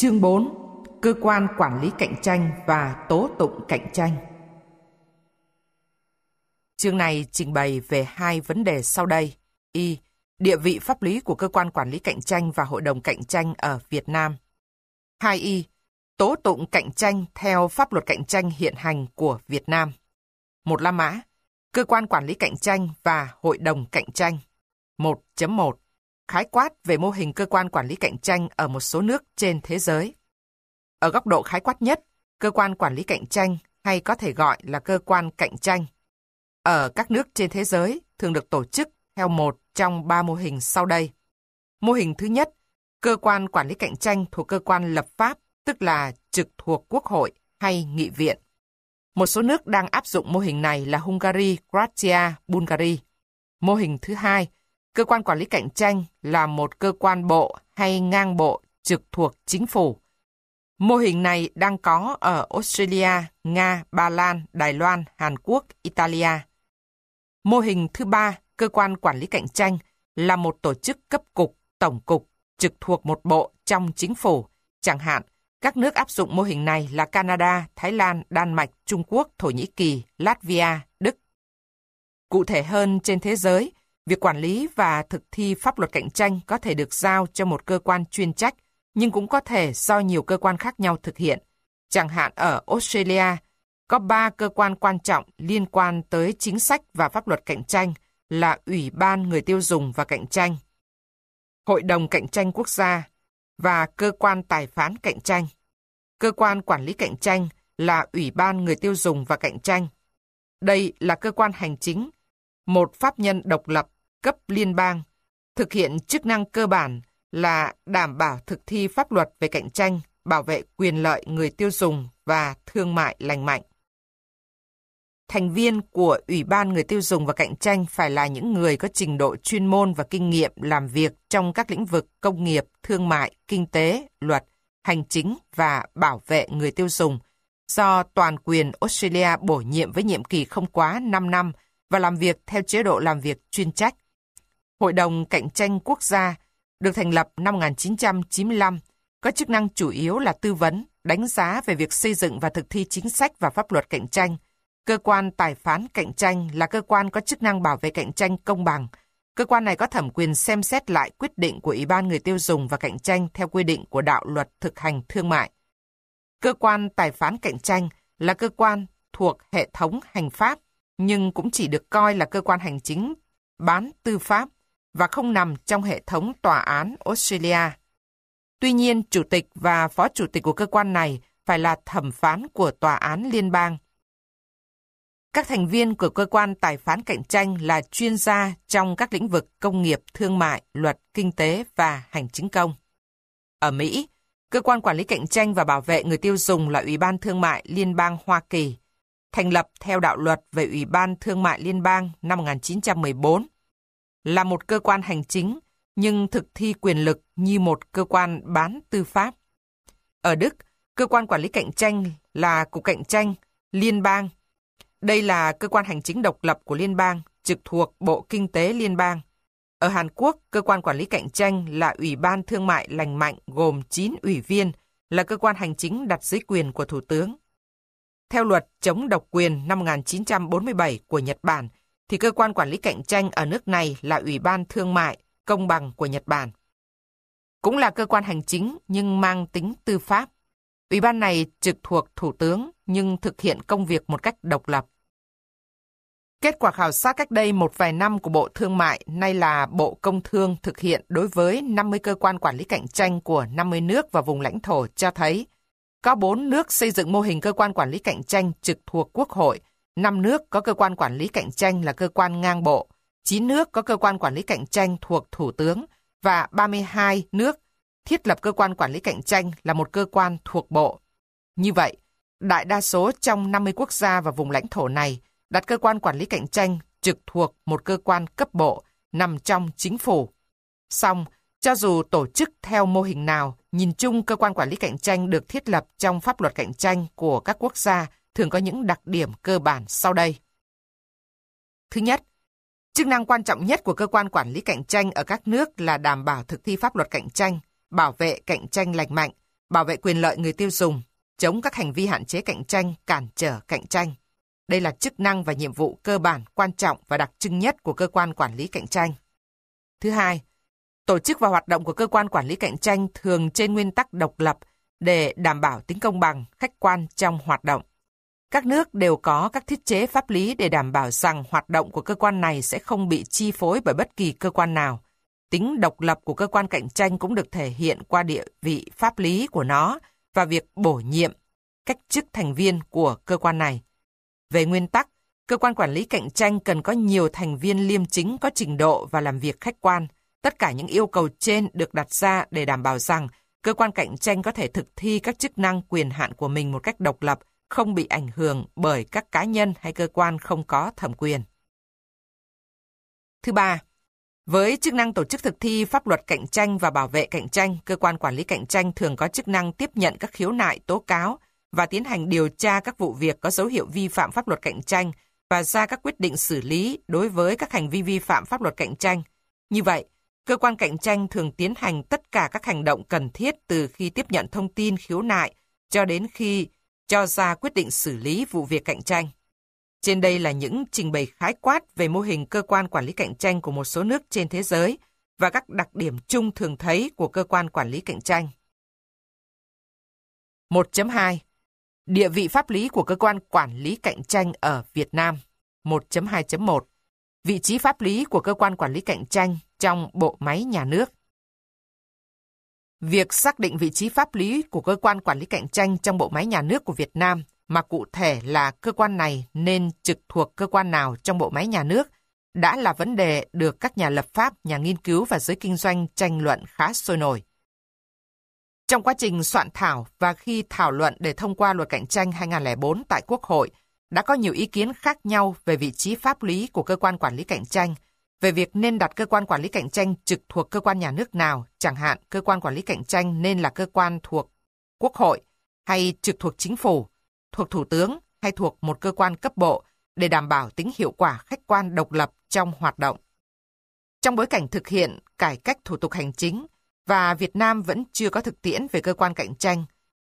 Chương 4. Cơ quan quản lý cạnh tranh và tố tụng cạnh tranh. Chương này trình bày về hai vấn đề sau đây. Y. Địa vị pháp lý của cơ quan quản lý cạnh tranh và hội đồng cạnh tranh ở Việt Nam. 2. Tố tụng cạnh tranh theo pháp luật cạnh tranh hiện hành của Việt Nam. 1. La mã. Cơ quan quản lý cạnh tranh và hội đồng cạnh tranh. 1.1. Khái quát về mô hình cơ quan quản lý cạnh tranh ở một số nước trên thế giới. Ở góc độ khái quát nhất, cơ quan quản lý cạnh tranh hay có thể gọi là cơ quan cạnh tranh ở các nước trên thế giới thường được tổ chức theo một trong ba mô hình sau đây. Mô hình thứ nhất, cơ quan quản lý cạnh tranh thuộc cơ quan lập pháp, tức là trực thuộc Quốc hội hay Nghị viện. Một số nước đang áp dụng mô hình này là Hungary, Croatia, Bulgaria. Mô hình thứ hai, cơ quan quản lý cạnh tranh là một cơ quan bộ hay ngang bộ trực thuộc chính phủ. Mô hình này đang có ở Australia, Nga, Ba Lan, Đài Loan, Hàn Quốc, Italia. Mô hình thứ ba, cơ quan quản lý cạnh tranh là một tổ chức cấp cục, tổng cục, trực thuộc một bộ trong chính phủ. Chẳng hạn, các nước áp dụng mô hình này là Canada, Thái Lan, Đan Mạch, Trung Quốc, Thổ Nhĩ Kỳ, Latvia, Đức. Cụ thể hơn, trên thế giới, việc quản lý và thực thi pháp luật cạnh tranh có thể được giao cho một cơ quan chuyên trách, nhưng cũng có thể do nhiều cơ quan khác nhau thực hiện. Chẳng hạn ở Australia, có 3 cơ quan quan trọng liên quan tới chính sách và pháp luật cạnh tranh là Ủy ban Người tiêu dùng và cạnh tranh, Hội đồng cạnh tranh quốc gia và cơ quan tài phán cạnh tranh. Cơ quan quản lý cạnh tranh là Ủy ban Người tiêu dùng và cạnh tranh. Đây là cơ quan hành chính, một pháp nhân độc lập cấp liên bang, thực hiện chức năng cơ bản là đảm bảo thực thi pháp luật về cạnh tranh, bảo vệ quyền lợi người tiêu dùng và thương mại lành mạnh. Thành viên của Ủy ban Người tiêu dùng và cạnh tranh phải là những người có trình độ chuyên môn và kinh nghiệm làm việc trong các lĩnh vực công nghiệp, thương mại, kinh tế, luật, hành chính và bảo vệ người tiêu dùng, do toàn quyền Australia bổ nhiệm với nhiệm kỳ không quá 5 năm và làm việc theo chế độ làm việc chuyên trách. Hội đồng cạnh tranh quốc gia được thành lập năm 1995, có chức năng chủ yếu là tư vấn, đánh giá về việc xây dựng và thực thi chính sách và pháp luật cạnh tranh. Cơ quan tài phán cạnh tranh là cơ quan có chức năng bảo vệ cạnh tranh công bằng. Cơ quan này có thẩm quyền xem xét lại quyết định của Ủy ban Người tiêu dùng và cạnh tranh theo quy định của đạo luật thực hành thương mại. Cơ quan tài phán cạnh tranh là cơ quan thuộc hệ thống hành pháp, nhưng cũng chỉ được coi là cơ quan hành chính bán tư pháp và không nằm trong hệ thống tòa án Australia. Tuy nhiên, chủ tịch và phó chủ tịch của cơ quan này phải là thẩm phán của tòa án liên bang. Các thành viên của cơ quan tài phán cạnh tranh là chuyên gia trong các lĩnh vực công nghiệp, thương mại, luật, kinh tế và hành chính công. Ở Mỹ, cơ quan quản lý cạnh tranh và bảo vệ người tiêu dùng là Ủy ban Thương mại Liên bang Hoa Kỳ, thành lập theo đạo luật về Ủy ban Thương mại Liên bang năm 1914, là một cơ quan hành chính nhưng thực thi quyền lực như một cơ quan bán tư pháp. Ở Đức, cơ quan quản lý cạnh tranh là Cục Cạnh tranh Liên bang. Đây là cơ quan hành chính độc lập của liên bang, trực thuộc Bộ Kinh tế Liên bang. Ở Hàn Quốc, cơ quan quản lý cạnh tranh là Ủy ban Thương mại lành mạnh gồm 9 ủy viên, là cơ quan hành chính đặt dưới quyền của Thủ tướng. Theo luật chống độc quyền năm 1947 của Nhật Bản, thì cơ quan quản lý cạnh tranh ở nước này là Ủy ban Thương mại Công bằng của Nhật Bản. Cũng là cơ quan hành chính nhưng mang tính tư pháp. Ủy ban này trực thuộc Thủ tướng nhưng thực hiện công việc một cách độc lập. Kết quả khảo sát cách đây một vài năm của Bộ Thương mại, nay là Bộ Công Thương, thực hiện đối với 50 cơ quan quản lý cạnh tranh của 50 nước và vùng lãnh thổ cho thấy có 4 nước xây dựng mô hình cơ quan quản lý cạnh tranh trực thuộc Quốc hội, 5 nước có cơ quan quản lý cạnh tranh là cơ quan ngang bộ, 9 nước có cơ quan quản lý cạnh tranh thuộc Thủ tướng và 32 nước thiết lập cơ quan quản lý cạnh tranh là một cơ quan thuộc bộ. Như vậy, đại đa số trong 50 quốc gia và vùng lãnh thổ này đặt cơ quan quản lý cạnh tranh trực thuộc một cơ quan cấp bộ nằm trong chính phủ. Song, cho dù tổ chức theo mô hình nào, nhìn chung cơ quan quản lý cạnh tranh được thiết lập trong pháp luật cạnh tranh của các quốc gia thường có những đặc điểm cơ bản sau đây. Thứ nhất, chức năng quan trọng nhất của cơ quan quản lý cạnh tranh ở các nước là đảm bảo thực thi pháp luật cạnh tranh, bảo vệ cạnh tranh lành mạnh, bảo vệ quyền lợi người tiêu dùng, chống các hành vi hạn chế cạnh tranh, cản trở cạnh tranh. Đây là chức năng và nhiệm vụ cơ bản, quan trọng và đặc trưng nhất của cơ quan quản lý cạnh tranh. Thứ hai, tổ chức và hoạt động của cơ quan quản lý cạnh tranh thường trên nguyên tắc độc lập để đảm bảo tính công bằng, khách quan trong hoạt động. Các nước đều có các thiết chế pháp lý để đảm bảo rằng hoạt động của cơ quan này sẽ không bị chi phối bởi bất kỳ cơ quan nào. Tính độc lập của cơ quan cạnh tranh cũng được thể hiện qua địa vị pháp lý của nó và việc bổ nhiệm, cách chức thành viên của cơ quan này. Về nguyên tắc, cơ quan quản lý cạnh tranh cần có nhiều thành viên liêm chính có trình độ và làm việc khách quan. Tất cả những yêu cầu trên được đặt ra để đảm bảo rằng cơ quan cạnh tranh có thể thực thi các chức năng quyền hạn của mình một cách độc lập, không bị ảnh hưởng bởi các cá nhân hay cơ quan không có thẩm quyền. Thứ ba, với chức năng tổ chức thực thi pháp luật cạnh tranh và bảo vệ cạnh tranh, cơ quan quản lý cạnh tranh thường có chức năng tiếp nhận các khiếu nại, tố cáo và tiến hành điều tra các vụ việc có dấu hiệu vi phạm pháp luật cạnh tranh và ra các quyết định xử lý đối với các hành vi vi phạm pháp luật cạnh tranh. Như vậy, cơ quan cạnh tranh thường tiến hành tất cả các hành động cần thiết từ khi tiếp nhận thông tin khiếu nại cho đến khi cho ra quyết định xử lý vụ việc cạnh tranh. Trên đây là những trình bày khái quát về mô hình cơ quan quản lý cạnh tranh của một số nước trên thế giới và các đặc điểm chung thường thấy của cơ quan quản lý cạnh tranh. 1.2. Địa vị pháp lý của cơ quan quản lý cạnh tranh ở Việt Nam. 1.2.1. Vị trí pháp lý của cơ quan quản lý cạnh tranh trong bộ máy nhà nước. Việc xác định vị trí pháp lý của cơ quan quản lý cạnh tranh trong bộ máy nhà nước của Việt Nam, mà cụ thể là cơ quan này nên trực thuộc cơ quan nào trong bộ máy nhà nước, đã là vấn đề được các nhà lập pháp, nhà nghiên cứu và giới kinh doanh tranh luận khá sôi nổi. Trong quá trình soạn thảo và khi thảo luận để thông qua Luật Cạnh tranh 2004 tại Quốc hội, đã có nhiều ý kiến khác nhau về vị trí pháp lý của cơ quan quản lý cạnh tranh, về việc nên đặt cơ quan quản lý cạnh tranh trực thuộc cơ quan nhà nước nào, chẳng hạn cơ quan quản lý cạnh tranh nên là cơ quan thuộc Quốc hội, hay trực thuộc Chính phủ, thuộc Thủ tướng hay thuộc một cơ quan cấp bộ để đảm bảo tính hiệu quả khách quan độc lập trong hoạt động. Trong bối cảnh thực hiện cải cách thủ tục hành chính và Việt Nam vẫn chưa có thực tiễn về cơ quan cạnh tranh,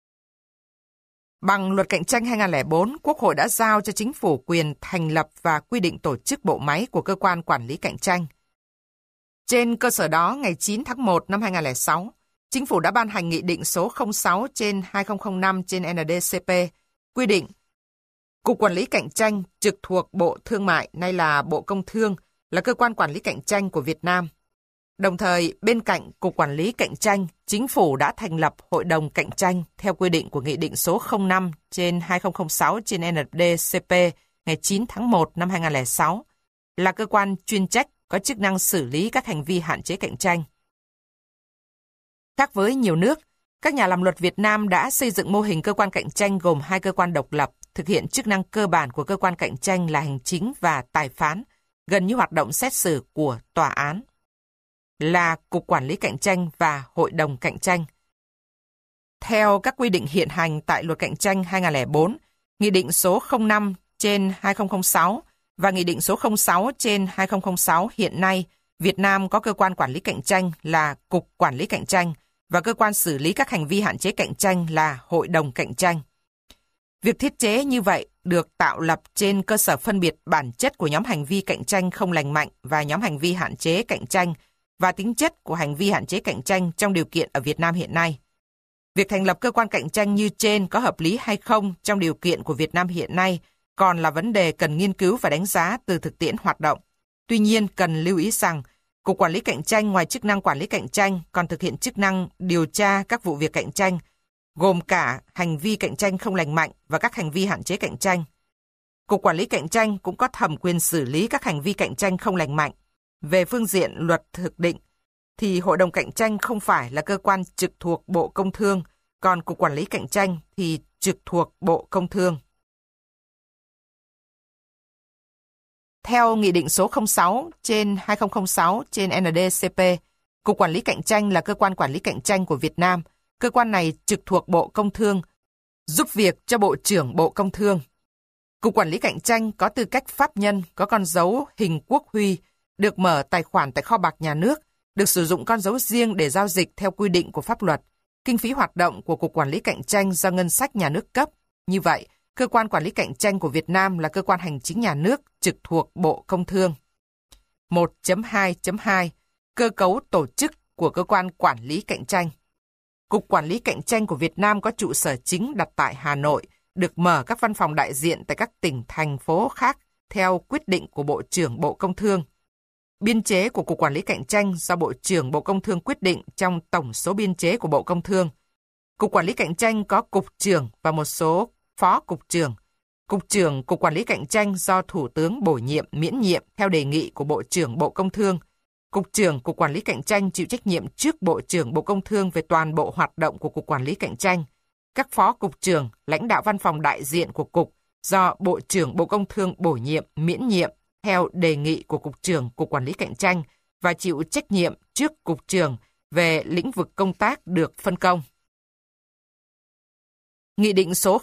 bằng Luật Cạnh tranh 2004, Quốc hội đã giao cho Chính phủ quyền thành lập và quy định tổ chức bộ máy của cơ quan quản lý cạnh tranh. Trên cơ sở đó, ngày 9 tháng 1 năm 2006, Chính phủ đã ban hành Nghị định số 06/2005/ND-CP quy định Cục Quản lý Cạnh tranh trực thuộc Bộ Thương mại, nay là Bộ Công Thương, là cơ quan quản lý cạnh tranh của Việt Nam. Đồng thời, bên cạnh Cục Quản lý Cạnh tranh, Chính phủ đã thành lập Hội đồng Cạnh tranh theo quy định của Nghị định số 05/2006/ND-CP ngày 9 tháng 1 năm 2006, là cơ quan chuyên trách có chức năng xử lý các hành vi hạn chế cạnh tranh. Khác với nhiều nước, các nhà làm luật Việt Nam đã xây dựng mô hình cơ quan cạnh tranh gồm hai cơ quan độc lập, thực hiện chức năng cơ bản của cơ quan cạnh tranh là hành chính và tài phán, gần như hoạt động xét xử của tòa án, là Cục Quản lý Cạnh tranh và Hội đồng Cạnh tranh. Theo các quy định hiện hành tại Luật Cạnh tranh 2004, Nghị định số 05/2006 và Nghị định số 06/2006 hiện nay, Việt Nam có cơ quan quản lý cạnh tranh là Cục Quản lý Cạnh tranh và cơ quan xử lý các hành vi hạn chế cạnh tranh là Hội đồng Cạnh tranh. Việc thiết chế như vậy được tạo lập trên cơ sở phân biệt bản chất của nhóm hành vi cạnh tranh không lành mạnh và nhóm hành vi hạn chế cạnh tranh và tính chất của hành vi hạn chế cạnh tranh trong điều kiện ở Việt Nam hiện nay. Việc thành lập cơ quan cạnh tranh như trên có hợp lý hay không trong điều kiện của Việt Nam hiện nay còn là vấn đề cần nghiên cứu và đánh giá từ thực tiễn hoạt động. Tuy nhiên, cần lưu ý rằng, Cục Quản lý Cạnh tranh ngoài chức năng quản lý cạnh tranh còn thực hiện chức năng điều tra các vụ việc cạnh tranh, gồm cả hành vi cạnh tranh không lành mạnh và các hành vi hạn chế cạnh tranh. Cục Quản lý Cạnh tranh cũng có thẩm quyền xử lý các hành vi cạnh tranh không lành mạnh. Về phương diện luật thực định, thì Hội đồng Cạnh tranh không phải là cơ quan trực thuộc Bộ Công Thương, còn Cục Quản lý Cạnh tranh thì trực thuộc Bộ Công Thương. Theo Nghị định số 06/2006/ND-CP, Cục Quản lý Cạnh tranh là cơ quan quản lý cạnh tranh của Việt Nam. Cơ quan này trực thuộc Bộ Công Thương, giúp việc cho Bộ trưởng Bộ Công Thương. Cục Quản lý Cạnh tranh có tư cách pháp nhân, có con dấu hình quốc huy, được mở tài khoản tại kho bạc nhà nước, được sử dụng con dấu riêng để giao dịch theo quy định của pháp luật, kinh phí hoạt động của Cục Quản lý Cạnh tranh do ngân sách nhà nước cấp. Như vậy, Cơ quan Quản lý Cạnh tranh của Việt Nam là cơ quan hành chính nhà nước trực thuộc Bộ Công Thương. 1.2.2 Cơ cấu tổ chức của Cơ quan Quản lý Cạnh tranh. Cục Quản lý Cạnh tranh của Việt Nam có trụ sở chính đặt tại Hà Nội, được mở các văn phòng đại diện tại các tỉnh, thành phố khác theo quyết định của Bộ trưởng Bộ Công Thương. Biên chế của Cục Quản lý Cạnh tranh do Bộ trưởng Bộ Công Thương quyết định trong tổng số biên chế của Bộ Công Thương. Cục Quản lý Cạnh tranh có Cục trưởng và một số Phó Cục trưởng. Cục trưởng Cục Quản lý Cạnh tranh do Thủ tướng bổ nhiệm, miễn nhiệm theo đề nghị của Bộ trưởng Bộ Công Thương. Cục trưởng Cục Quản lý Cạnh tranh chịu trách nhiệm trước Bộ trưởng Bộ Công Thương về toàn bộ hoạt động của Cục Quản lý Cạnh tranh. Các Phó Cục trưởng, lãnh đạo văn phòng đại diện của Cục do Bộ trưởng Bộ Công Thương bổ nhiệm, miễn nhiệm theo đề nghị của Cục trưởng Cục Quản lý Cạnh tranh và chịu trách nhiệm trước Cục trưởng về lĩnh vực công tác được phân công. Nghị định số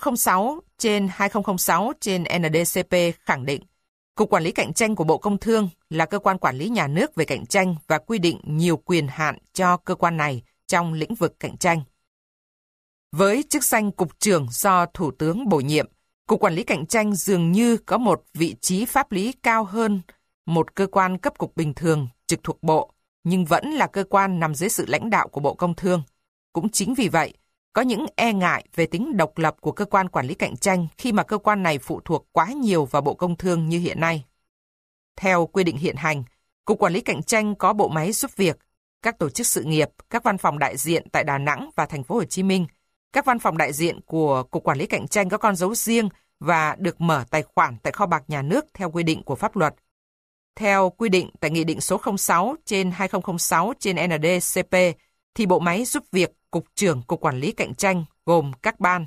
06/2006/ND-CP khẳng định Cục Quản lý Cạnh tranh của Bộ Công Thương là cơ quan quản lý nhà nước về cạnh tranh và quy định nhiều quyền hạn cho cơ quan này trong lĩnh vực cạnh tranh. Với chức danh Cục trưởng do Thủ tướng bổ nhiệm, Cục Quản lý Cạnh tranh dường như có một vị trí pháp lý cao hơn một cơ quan cấp cục bình thường trực thuộc Bộ, nhưng vẫn là cơ quan nằm dưới sự lãnh đạo của Bộ Công Thương. Cũng chính vì vậy, có những e ngại về tính độc lập của cơ quan quản lý cạnh tranh khi mà cơ quan này phụ thuộc quá nhiều vào Bộ Công Thương như hiện nay. Theo quy định hiện hành, Cục Quản lý Cạnh tranh có bộ máy giúp việc, các tổ chức sự nghiệp, các văn phòng đại diện tại Đà Nẵng và Thành phố Hồ Chí Minh. Các văn phòng đại diện của Cục Quản lý Cạnh tranh có con dấu riêng và được mở tài khoản tại kho bạc nhà nước theo quy định của pháp luật. Theo quy định tại Nghị định số 06/2006/ND-CP, thì bộ máy giúp việc Cục trưởng Cục Quản lý Cạnh tranh gồm các ban.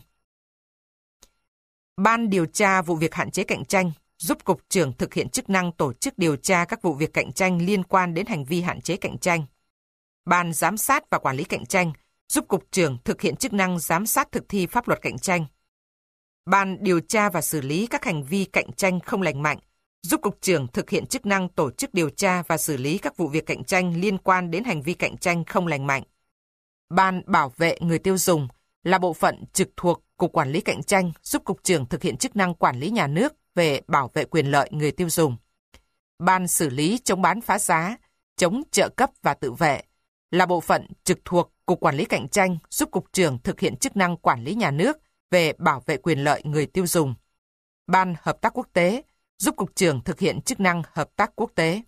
Ban điều tra vụ việc hạn chế cạnh tranh giúp Cục trưởng thực hiện chức năng tổ chức điều tra các vụ việc cạnh tranh liên quan đến hành vi hạn chế cạnh tranh. Ban giám sát và quản lý cạnh tranh giúp Cục trưởng thực hiện chức năng giám sát thực thi pháp luật cạnh tranh. Ban điều tra và xử lý các hành vi cạnh tranh không lành mạnh giúp Cục trưởng thực hiện chức năng tổ chức điều tra và xử lý các vụ việc cạnh tranh liên quan đến hành vi cạnh tranh không lành mạnh. Ban bảo vệ người tiêu dùng là bộ phận trực thuộc Cục Quản lý Cạnh tranh giúp Cục trưởng thực hiện chức năng quản lý nhà nước về bảo vệ quyền lợi người tiêu dùng. Ban xử lý chống bán phá giá, chống trợ cấp và tự vệ là bộ phận trực thuộc Cục Quản lý Cạnh tranh giúp Cục trưởng thực hiện chức năng quản lý nhà nước về bảo vệ quyền lợi người tiêu dùng. Ban hợp tác quốc tế giúp Cục trưởng thực hiện chức năng hợp tác quốc tế.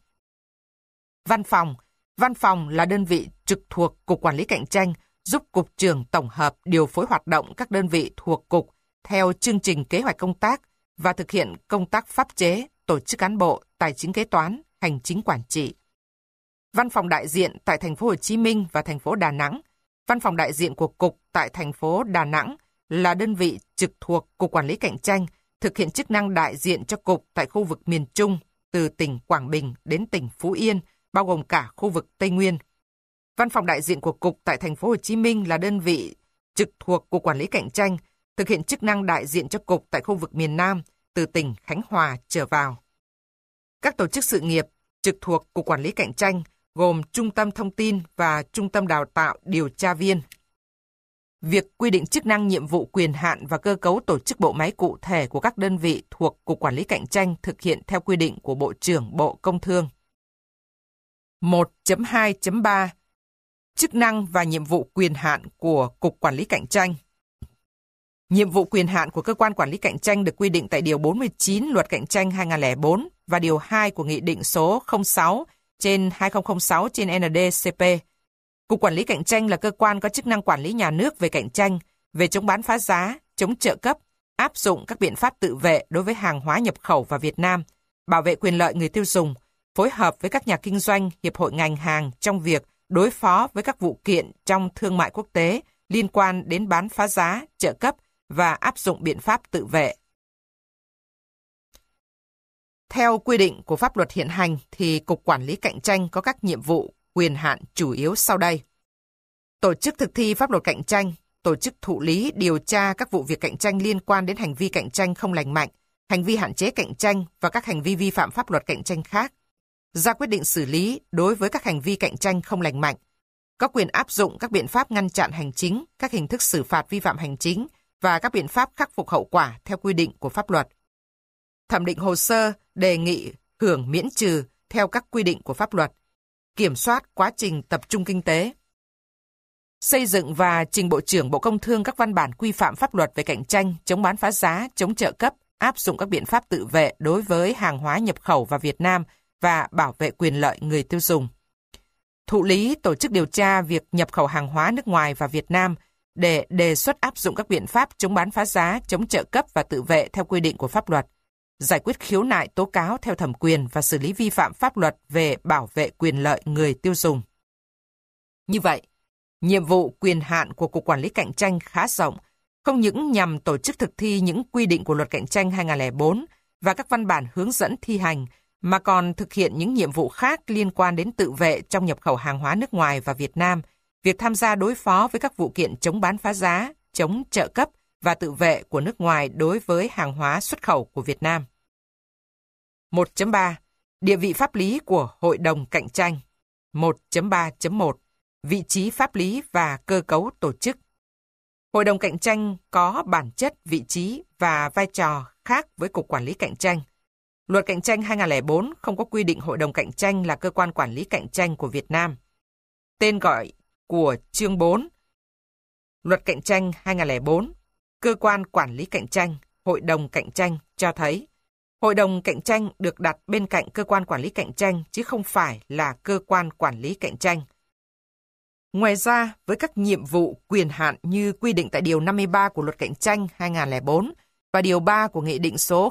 Văn phòng là đơn vị trực thuộc Cục Quản lý Cạnh tranh giúp Cục trưởng tổng hợp điều phối hoạt động các đơn vị thuộc Cục theo chương trình kế hoạch công tác và thực hiện công tác pháp chế, tổ chức cán bộ, tài chính kế toán, hành chính quản trị. Văn phòng đại diện tại Thành phố Hồ Chí Minh và thành phố Đà Nẵng. Văn phòng đại diện của Cục tại thành phố Đà Nẵng là đơn vị trực thuộc Cục Quản lý Cạnh tranh, thực hiện chức năng đại diện cho Cục tại khu vực miền Trung, từ tỉnh Quảng Bình đến tỉnh Phú Yên, bao gồm cả khu vực Tây Nguyên. Văn phòng đại diện của Cục tại Thành phố Hồ Chí Minh là đơn vị trực thuộc Cục Quản lý Cạnh tranh, thực hiện chức năng đại diện cho Cục tại khu vực miền Nam, từ tỉnh Khánh Hòa trở vào. Các tổ chức sự nghiệp trực thuộc Cục Quản lý Cạnh tranh gồm Trung tâm Thông tin và Trung tâm Đào tạo Điều tra viên. Việc quy định chức năng, nhiệm vụ, quyền hạn và cơ cấu tổ chức bộ máy cụ thể của các đơn vị thuộc Cục Quản lý Cạnh tranh thực hiện theo quy định của Bộ trưởng Bộ Công Thương. 1.2.3 Chức năng và nhiệm vụ quyền hạn của Cục Quản lý Cạnh tranh. Nhiệm vụ quyền hạn của Cơ quan Quản lý Cạnh tranh được quy định tại Điều 49 Luật Cạnh tranh 2004 và Điều 2 của Nghị định số 06/2006/ND-CP. Cục Quản lý Cạnh tranh là cơ quan có chức năng quản lý nhà nước về cạnh tranh, về chống bán phá giá, chống trợ cấp, áp dụng các biện pháp tự vệ đối với hàng hóa nhập khẩu vào Việt Nam, bảo vệ quyền lợi người tiêu dùng, phối hợp với các nhà kinh doanh, hiệp hội ngành hàng trong việc đối phó với các vụ kiện trong thương mại quốc tế liên quan đến bán phá giá, trợ cấp và áp dụng biện pháp tự vệ. Theo quy định của pháp luật hiện hành thì Cục Quản lý Cạnh tranh có các nhiệm vụ, quyền hạn chủ yếu sau đây. Tổ chức thực thi pháp luật cạnh tranh, tổ chức thụ lý, điều tra các vụ việc cạnh tranh liên quan đến hành vi cạnh tranh không lành mạnh, hành vi hạn chế cạnh tranh và các hành vi vi phạm pháp luật cạnh tranh khác. Ra quyết định xử lý đối với các hành vi cạnh tranh không lành mạnh. có quyền áp dụng các biện pháp ngăn chặn hành chính, các hình thức xử phạt vi phạm hành chính và các biện pháp khắc phục hậu quả theo quy định của pháp luật. Thẩm định hồ sơ, đề nghị hưởng miễn trừ theo các quy định của pháp luật. Kiểm soát quá trình tập trung kinh tế. Xây dựng và trình Bộ trưởng Bộ Công Thương các văn bản quy phạm pháp luật về cạnh tranh, chống bán phá giá, chống trợ cấp, áp dụng các biện pháp tự vệ đối với hàng hóa nhập khẩu vào Việt Nam và bảo vệ quyền lợi người tiêu dùng. Thụ lý tổ chức điều tra việc nhập khẩu hàng hóa nước ngoài vào Việt Nam để đề xuất áp dụng các biện pháp chống bán phá giá, chống trợ cấp và tự vệ theo quy định của pháp luật. Giải quyết khiếu nại tố cáo theo thẩm quyền và xử lý vi phạm pháp luật về bảo vệ quyền lợi người tiêu dùng. Như vậy, nhiệm vụ quyền hạn của Cục Quản lý Cạnh tranh khá rộng, không những nhằm tổ chức thực thi những quy định của Luật Cạnh tranh 2004 và các văn bản hướng dẫn thi hành, mà còn thực hiện những nhiệm vụ khác liên quan đến tự vệ trong nhập khẩu hàng hóa nước ngoài và Việt Nam, việc tham gia đối phó với các vụ kiện chống bán phá giá, chống trợ cấp và tự vệ của nước ngoài đối với hàng hóa xuất khẩu của Việt Nam. 1.3. Địa vị pháp lý của Hội đồng Cạnh tranh. 1.3.1. Vị trí pháp lý và cơ cấu tổ chức. Hội đồng Cạnh tranh có bản chất, vị trí và vai trò khác với Cục Quản lý Cạnh tranh. Luật Cạnh tranh 2004 không có quy định Hội đồng Cạnh tranh là cơ quan quản lý cạnh tranh của Việt Nam. Tên gọi của chương 4 Luật Cạnh tranh 2004, cơ quan quản lý cạnh tranh, Hội đồng Cạnh tranh cho thấy Hội đồng Cạnh tranh được đặt bên cạnh cơ quan quản lý cạnh tranh chứ không phải là cơ quan quản lý cạnh tranh. Ngoài ra, với các nhiệm vụ quyền hạn như quy định tại Điều 53 của Luật Cạnh tranh 2004 và Điều 3 của Nghị định số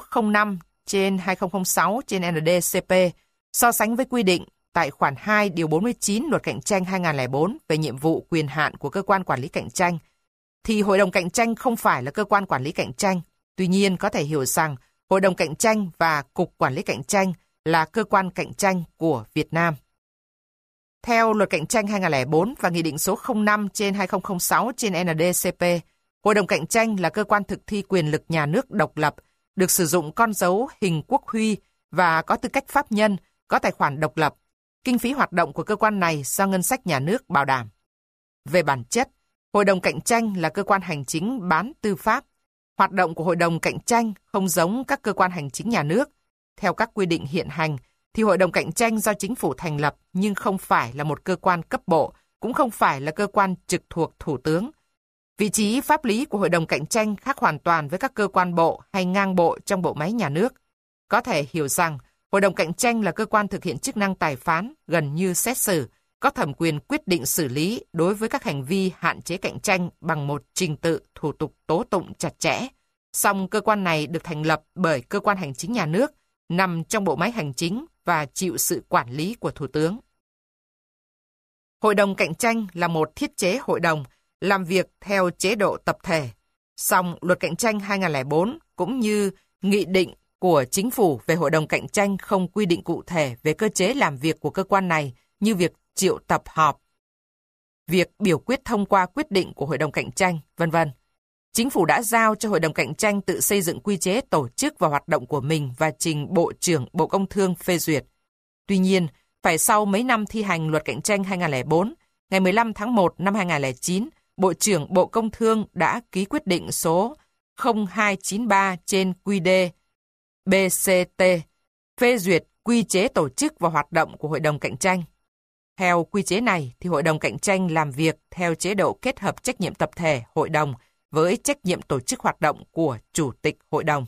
05/2006/ND-CP, so sánh với quy định tại khoản 2 Điều 49 Luật Cạnh tranh 2004 về nhiệm vụ quyền hạn của cơ quan quản lý cạnh tranh, thì Hội đồng Cạnh tranh không phải là cơ quan quản lý cạnh tranh. Tuy nhiên, có thể hiểu rằng Hội đồng Cạnh tranh và Cục Quản lý Cạnh tranh là cơ quan cạnh tranh của Việt Nam. Theo Luật Cạnh tranh 2004 và Nghị định số 05/2006/ND-CP, Hội đồng Cạnh tranh là cơ quan thực thi quyền lực nhà nước độc lập, được sử dụng con dấu hình quốc huy và có tư cách pháp nhân, có tài khoản độc lập. Kinh phí hoạt động của cơ quan này do ngân sách nhà nước bảo đảm. Về bản chất, Hội đồng Cạnh tranh là cơ quan hành chính bán tư pháp. Hoạt động của Hội đồng Cạnh tranh không giống các cơ quan hành chính nhà nước. Theo các quy định hiện hành, thì Hội đồng Cạnh tranh do chính phủ thành lập nhưng không phải là một cơ quan cấp bộ, cũng không phải là cơ quan trực thuộc Thủ tướng. Vị trí pháp lý của Hội đồng Cạnh tranh khác hoàn toàn với các cơ quan bộ hay ngang bộ trong bộ máy nhà nước. Có thể hiểu rằng, Hội đồng Cạnh tranh là cơ quan thực hiện chức năng tài phán, gần như xét xử, có thẩm quyền quyết định xử lý đối với các hành vi hạn chế cạnh tranh bằng một trình tự thủ tục tố tụng chặt chẽ. Song cơ quan này được thành lập bởi cơ quan hành chính nhà nước, nằm trong bộ máy hành chính và chịu sự quản lý của Thủ tướng. Hội đồng Cạnh tranh là một thiết chế hội đồng, làm việc theo chế độ tập thể. Song Luật Cạnh tranh 2004 cũng như Nghị định của Chính phủ về Hội đồng Cạnh tranh không quy định cụ thể về cơ chế làm việc của cơ quan này như việc triệu tập họp, việc biểu quyết thông qua quyết định của Hội đồng Cạnh tranh, v.v. Chính phủ đã giao cho Hội đồng Cạnh tranh tự xây dựng quy chế tổ chức và hoạt động của mình và trình Bộ trưởng Bộ Công Thương phê duyệt. Tuy nhiên, phải sau mấy năm thi hành Luật Cạnh tranh 2004, ngày 15 tháng 1 năm 2009, Bộ trưởng Bộ Công Thương đã ký quyết định số 0293/QĐ BCT phê duyệt quy chế tổ chức và hoạt động của Hội đồng Cạnh tranh. Theo quy chế này, thì Hội đồng Cạnh tranh làm việc theo chế độ kết hợp trách nhiệm tập thể hội đồng với trách nhiệm tổ chức hoạt động của Chủ tịch Hội đồng.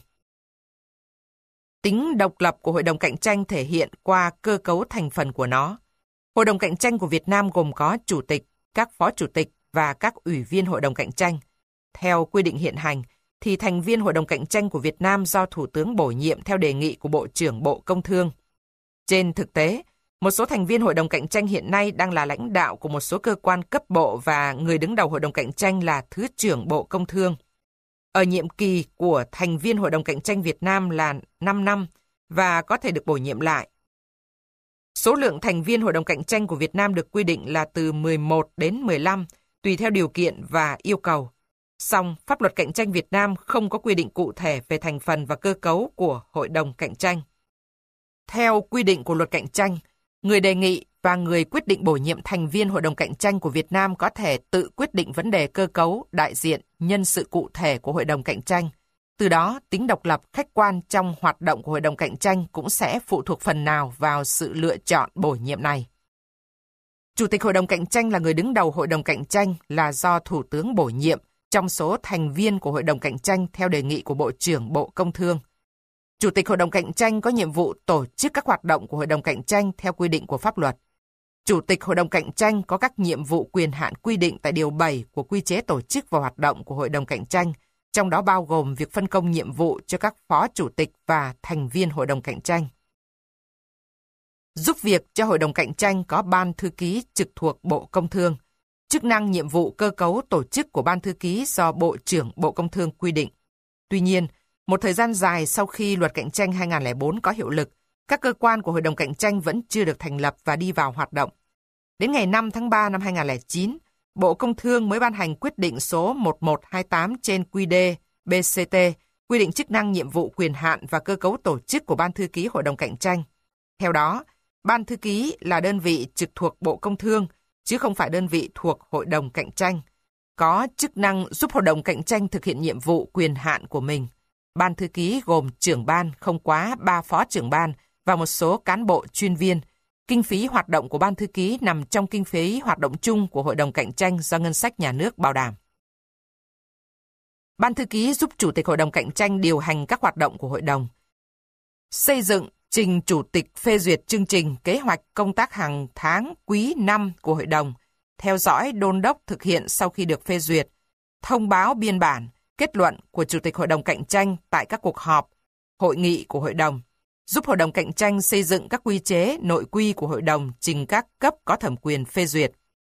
Tính độc lập của Hội đồng Cạnh tranh thể hiện qua cơ cấu thành phần của nó. Hội đồng Cạnh tranh của Việt Nam gồm có Chủ tịch, các Phó Chủ tịch và các Ủy viên Hội đồng Cạnh tranh. Theo quy định hiện hành, thì thành viên Hội đồng Cạnh tranh của Việt Nam do Thủ tướng bổ nhiệm theo đề nghị của Bộ trưởng Bộ Công Thương. Trên thực tế, một số thành viên Hội đồng Cạnh tranh hiện nay đang là lãnh đạo của một số cơ quan cấp bộ và người đứng đầu Hội đồng Cạnh tranh là Thứ trưởng Bộ Công Thương. Ở nhiệm kỳ của thành viên Hội đồng Cạnh tranh Việt Nam là 5 năm và có thể được bổ nhiệm lại. Số lượng thành viên Hội đồng Cạnh tranh của Việt Nam được quy định là từ 11 đến 15, tùy theo điều kiện và yêu cầu. Song, pháp luật cạnh tranh Việt Nam không có quy định cụ thể về thành phần và cơ cấu của Hội đồng Cạnh tranh. Theo quy định của Luật Cạnh tranh, Người đề nghị và người quyết định bổ nhiệm thành viên Hội đồng Cạnh tranh của Việt Nam có thể tự quyết định vấn đề cơ cấu, đại diện, nhân sự cụ thể của Hội đồng Cạnh tranh. Từ đó, tính độc lập khách quan trong hoạt động của Hội đồng Cạnh tranh cũng sẽ phụ thuộc phần nào vào sự lựa chọn bổ nhiệm này. Chủ tịch Hội đồng Cạnh tranh là người đứng đầu Hội đồng Cạnh tranh, là do Thủ tướng bổ nhiệm trong số thành viên của Hội đồng Cạnh tranh theo đề nghị của Bộ trưởng Bộ Công Thương. Chủ tịch Hội đồng Cạnh tranh có nhiệm vụ tổ chức các hoạt động của Hội đồng Cạnh tranh theo quy định của pháp luật. Chủ tịch Hội đồng Cạnh tranh có các nhiệm vụ quyền hạn quy định tại Điều 7 của Quy chế tổ chức và hoạt động của Hội đồng Cạnh tranh, trong đó bao gồm việc phân công nhiệm vụ cho các phó chủ tịch và thành viên Hội đồng Cạnh tranh. Giúp việc cho Hội đồng Cạnh tranh có Ban Thư ký trực thuộc Bộ Công Thương. Chức năng nhiệm vụ cơ cấu tổ chức của Ban Thư ký do Bộ trưởng Bộ Công Thương quy định. Tuy nhiên, một thời gian dài sau khi Luật Cạnh tranh 2004 có hiệu lực, các cơ quan của Hội đồng Cạnh tranh vẫn chưa được thành lập và đi vào hoạt động. Đến ngày 5 tháng 3 năm 2009, Bộ Công Thương mới ban hành quyết định số 1128 trên QĐ BCT quy định chức năng nhiệm vụ quyền hạn và cơ cấu tổ chức của Ban Thư ký Hội đồng Cạnh tranh. Theo đó, Ban Thư ký là đơn vị trực thuộc Bộ Công Thương, chứ không phải đơn vị thuộc Hội đồng Cạnh tranh, có chức năng giúp Hội đồng Cạnh tranh thực hiện nhiệm vụ quyền hạn của mình. Ban Thư ký gồm trưởng ban không quá 3 phó trưởng ban và một số cán bộ chuyên viên. Kinh phí hoạt động của Ban Thư ký nằm trong kinh phí hoạt động chung của Hội đồng Cạnh tranh do ngân sách nhà nước bảo đảm. Ban Thư ký giúp Chủ tịch Hội đồng Cạnh tranh điều hành các hoạt động của Hội đồng. Xây dựng, trình Chủ tịch phê duyệt chương trình, kế hoạch công tác hàng tháng, quý, năm của Hội đồng, theo dõi, đôn đốc thực hiện sau khi được phê duyệt, thông báo biên bản, kết luận của Chủ tịch Hội đồng Cạnh tranh tại các cuộc họp, hội nghị của Hội đồng, giúp Hội đồng Cạnh tranh xây dựng các quy chế, nội quy của Hội đồng trình các cấp có thẩm quyền phê duyệt.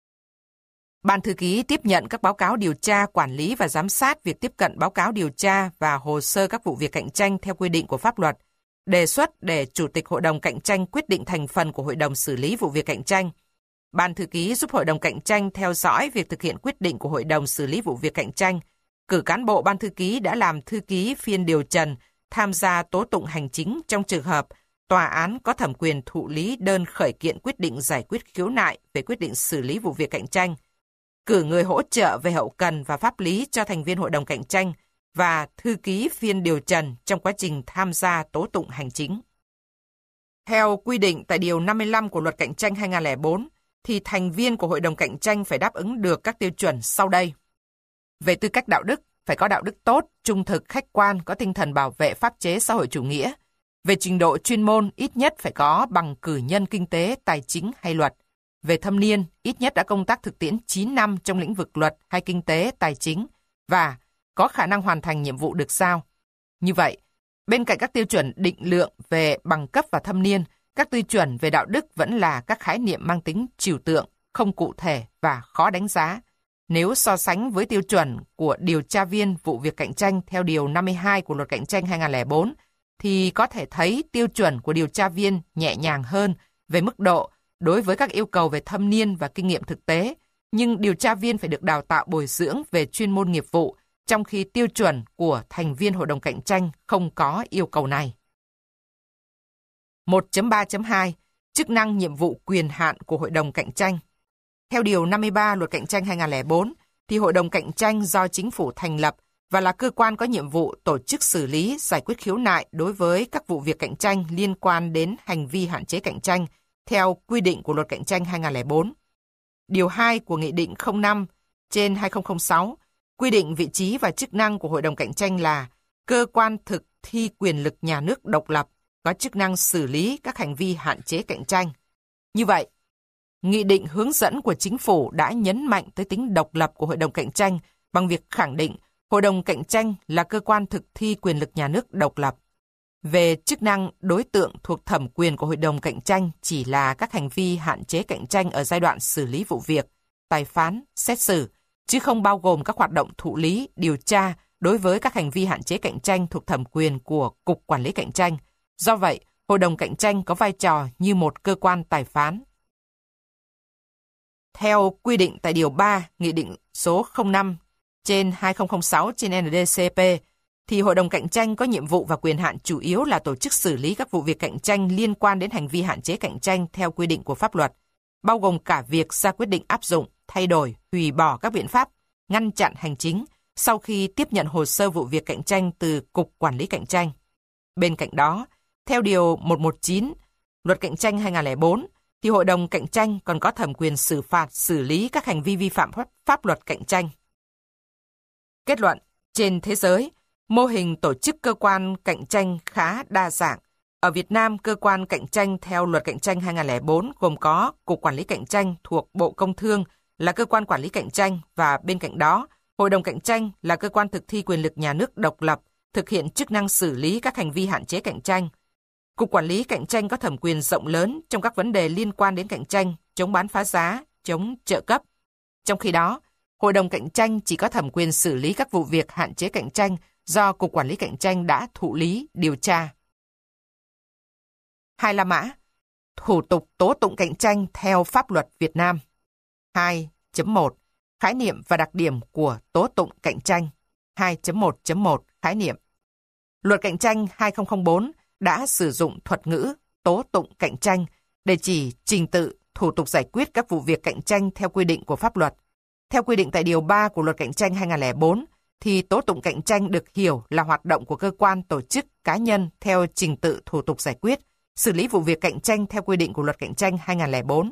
Ban Thư ký tiếp nhận các báo cáo điều tra, quản lý và giám sát việc tiếp cận báo cáo điều tra và hồ sơ các vụ việc cạnh tranh theo quy định của pháp luật, đề xuất để Chủ tịch Hội đồng Cạnh tranh quyết định thành phần của Hội đồng xử lý vụ việc cạnh tranh. Ban Thư ký giúp Hội đồng Cạnh tranh theo dõi việc thực hiện quyết định của Hội đồng xử lý vụ việc cạnh tranh, cử cán bộ Ban Thư ký đã làm thư ký phiên điều trần, tham gia tố tụng hành chính trong trường hợp tòa án có thẩm quyền thụ lý đơn khởi kiện quyết định giải quyết khiếu nại về quyết định xử lý vụ việc cạnh tranh, cử người hỗ trợ về hậu cần và pháp lý cho thành viên Hội đồng Cạnh tranh và thư ký phiên điều trần trong quá trình tham gia tố tụng hành chính. Theo quy định tại Điều 55 của Luật Cạnh tranh 2004, thì thành viên của Hội đồng Cạnh tranh phải đáp ứng được các tiêu chuẩn sau đây. Về tư cách đạo đức, phải có đạo đức tốt, trung thực, khách quan, có tinh thần bảo vệ pháp chế xã hội chủ nghĩa. Về trình độ chuyên môn, ít nhất phải có bằng cử nhân kinh tế, tài chính hay luật. Về thâm niên, ít nhất đã công tác thực tiễn 9 năm trong lĩnh vực luật hay kinh tế, tài chính và có khả năng hoàn thành nhiệm vụ được giao. Như vậy, bên cạnh các tiêu chuẩn định lượng về bằng cấp và thâm niên, các tiêu chuẩn về đạo đức vẫn là các khái niệm mang tính trừu tượng, không cụ thể và khó đánh giá. Nếu so sánh với tiêu chuẩn của điều tra viên vụ việc cạnh tranh theo Điều 52 của Luật Cạnh tranh 2004, thì có thể thấy tiêu chuẩn của điều tra viên nhẹ nhàng hơn về mức độ đối với các yêu cầu về thâm niên và kinh nghiệm thực tế, nhưng điều tra viên phải được đào tạo bồi dưỡng về chuyên môn nghiệp vụ, trong khi tiêu chuẩn của thành viên Hội đồng Cạnh tranh không có yêu cầu này. 1.3.2 Chức năng nhiệm vụ quyền hạn của Hội đồng Cạnh tranh. Theo Điều 53 Luật Cạnh tranh 2004, thì Hội đồng Cạnh tranh do Chính phủ thành lập và là cơ quan có nhiệm vụ tổ chức xử lý, giải quyết khiếu nại đối với các vụ việc cạnh tranh liên quan đến hành vi hạn chế cạnh tranh theo quy định của Luật Cạnh tranh 2004. Điều 2 của Nghị định 05/2006 quy định vị trí và chức năng của Hội đồng Cạnh tranh là cơ quan thực thi quyền lực nhà nước độc lập, có chức năng xử lý các hành vi hạn chế cạnh tranh. Như vậy, Nghị định hướng dẫn của Chính phủ đã nhấn mạnh tới tính độc lập của Hội đồng Cạnh tranh bằng việc khẳng định Hội đồng Cạnh tranh là cơ quan thực thi quyền lực nhà nước độc lập. Về chức năng, đối tượng thuộc thẩm quyền của Hội đồng Cạnh tranh chỉ là các hành vi hạn chế cạnh tranh ở giai đoạn xử lý vụ việc, tài phán, xét xử, chứ không bao gồm các hoạt động thụ lý, điều tra đối với các hành vi hạn chế cạnh tranh thuộc thẩm quyền của Cục Quản lý Cạnh tranh. Do vậy, Hội đồng Cạnh tranh có vai trò như một cơ quan tài phán. Theo quy định tại Điều 3, Nghị định số 05/2006 trên NDCP, thì Hội đồng Cạnh tranh có nhiệm vụ và quyền hạn chủ yếu là tổ chức xử lý các vụ việc cạnh tranh liên quan đến hành vi hạn chế cạnh tranh theo quy định của pháp luật, bao gồm cả việc ra quyết định áp dụng, thay đổi, hủy bỏ các biện pháp ngăn chặn hành chính sau khi tiếp nhận hồ sơ vụ việc cạnh tranh từ Cục Quản lý Cạnh tranh. Bên cạnh đó, theo Điều 119 Luật Cạnh tranh 2004, thì Hội đồng Cạnh tranh còn có thẩm quyền xử phạt, xử lý các hành vi vi phạm pháp luật cạnh tranh. Kết luận, trên thế giới, mô hình tổ chức cơ quan cạnh tranh khá đa dạng. Ở Việt Nam, cơ quan cạnh tranh theo Luật Cạnh tranh 2004 gồm có Cục Quản lý Cạnh tranh thuộc Bộ Công Thương là cơ quan quản lý cạnh tranh và bên cạnh đó, Hội đồng Cạnh tranh là cơ quan thực thi quyền lực nhà nước độc lập, thực hiện chức năng xử lý các hành vi hạn chế cạnh tranh. Cục Quản lý Cạnh tranh có thẩm quyền rộng lớn trong các vấn đề liên quan đến cạnh tranh, chống bán phá giá, chống trợ cấp. Trong khi đó, Hội đồng Cạnh tranh chỉ có thẩm quyền xử lý các vụ việc hạn chế cạnh tranh do Cục Quản lý Cạnh tranh đã thụ lý, điều tra. 2. La mã. Thủ tục tố tụng cạnh tranh theo pháp luật Việt Nam. 2.1. Khái niệm và đặc điểm của tố tụng cạnh tranh. 2.1.1 Khái niệm. Luật Cạnh tranh 2004 đã sử dụng thuật ngữ tố tụng cạnh tranh để chỉ trình tự, thủ tục giải quyết các vụ việc cạnh tranh theo quy định của pháp luật. Theo quy định tại Điều 3 của Luật Cạnh tranh 2004, thì tố tụng cạnh tranh được hiểu là hoạt động của cơ quan, tổ chức, cá nhân theo trình tự thủ tục giải quyết, xử lý vụ việc cạnh tranh theo quy định của Luật Cạnh tranh 2004.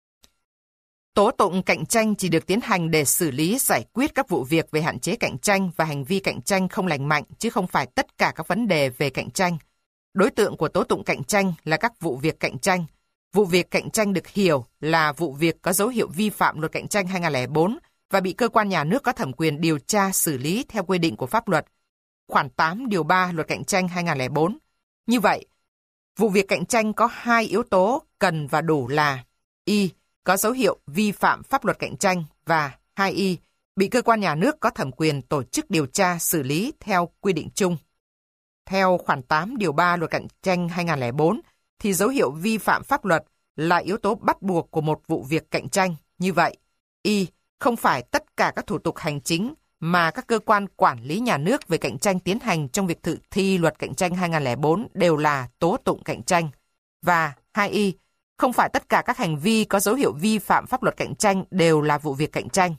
Tố tụng cạnh tranh chỉ được tiến hành để xử lý, giải quyết các vụ việc về hạn chế cạnh tranh và hành vi cạnh tranh không lành mạnh, chứ không phải tất cả các vấn đề về cạnh tranh. Đối tượng của tố tụng cạnh tranh là các vụ việc cạnh tranh. Vụ việc cạnh tranh được hiểu là vụ việc có dấu hiệu vi phạm Luật Cạnh tranh 2004 và bị cơ quan nhà nước có thẩm quyền điều tra xử lý theo quy định của pháp luật. Khoản 8 Điều 3 Luật Cạnh tranh 2004. Như vậy, vụ việc cạnh tranh có 2 yếu tố cần và đủ là y. Có dấu hiệu vi phạm pháp luật cạnh tranh và 2y. Bị cơ quan nhà nước có thẩm quyền tổ chức điều tra xử lý theo quy định chung. Theo khoản 8 Điều 3 Luật Cạnh tranh 2004, thì dấu hiệu vi phạm pháp luật là yếu tố bắt buộc của một vụ việc cạnh tranh. Như vậy, y. Không phải tất cả các thủ tục hành chính mà các cơ quan quản lý nhà nước về cạnh tranh tiến hành trong việc thực thi Luật Cạnh tranh 2004 đều là tố tụng cạnh tranh. Và 2y. Không phải tất cả các hành vi có dấu hiệu vi phạm pháp luật cạnh tranh đều là vụ việc cạnh tranh.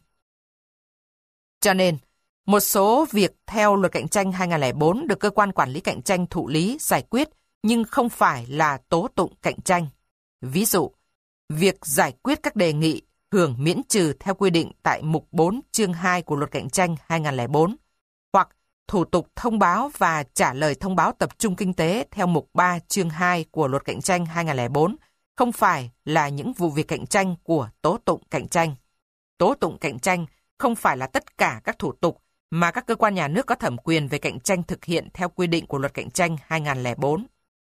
Cho nên, một số việc theo Luật Cạnh tranh 2004 được cơ quan quản lý cạnh tranh thụ lý, giải quyết, nhưng không phải là tố tụng cạnh tranh. Ví dụ, việc giải quyết các đề nghị hưởng miễn trừ theo quy định tại mục 4 chương 2 của Luật Cạnh tranh 2004, hoặc thủ tục thông báo và trả lời thông báo tập trung kinh tế theo mục 3 chương 2 của Luật Cạnh tranh 2004, không phải là những vụ việc cạnh tranh của tố tụng cạnh tranh. Tố tụng cạnh tranh không phải là tất cả các thủ tục mà các cơ quan nhà nước có thẩm quyền về cạnh tranh thực hiện theo quy định của Luật Cạnh tranh 2004.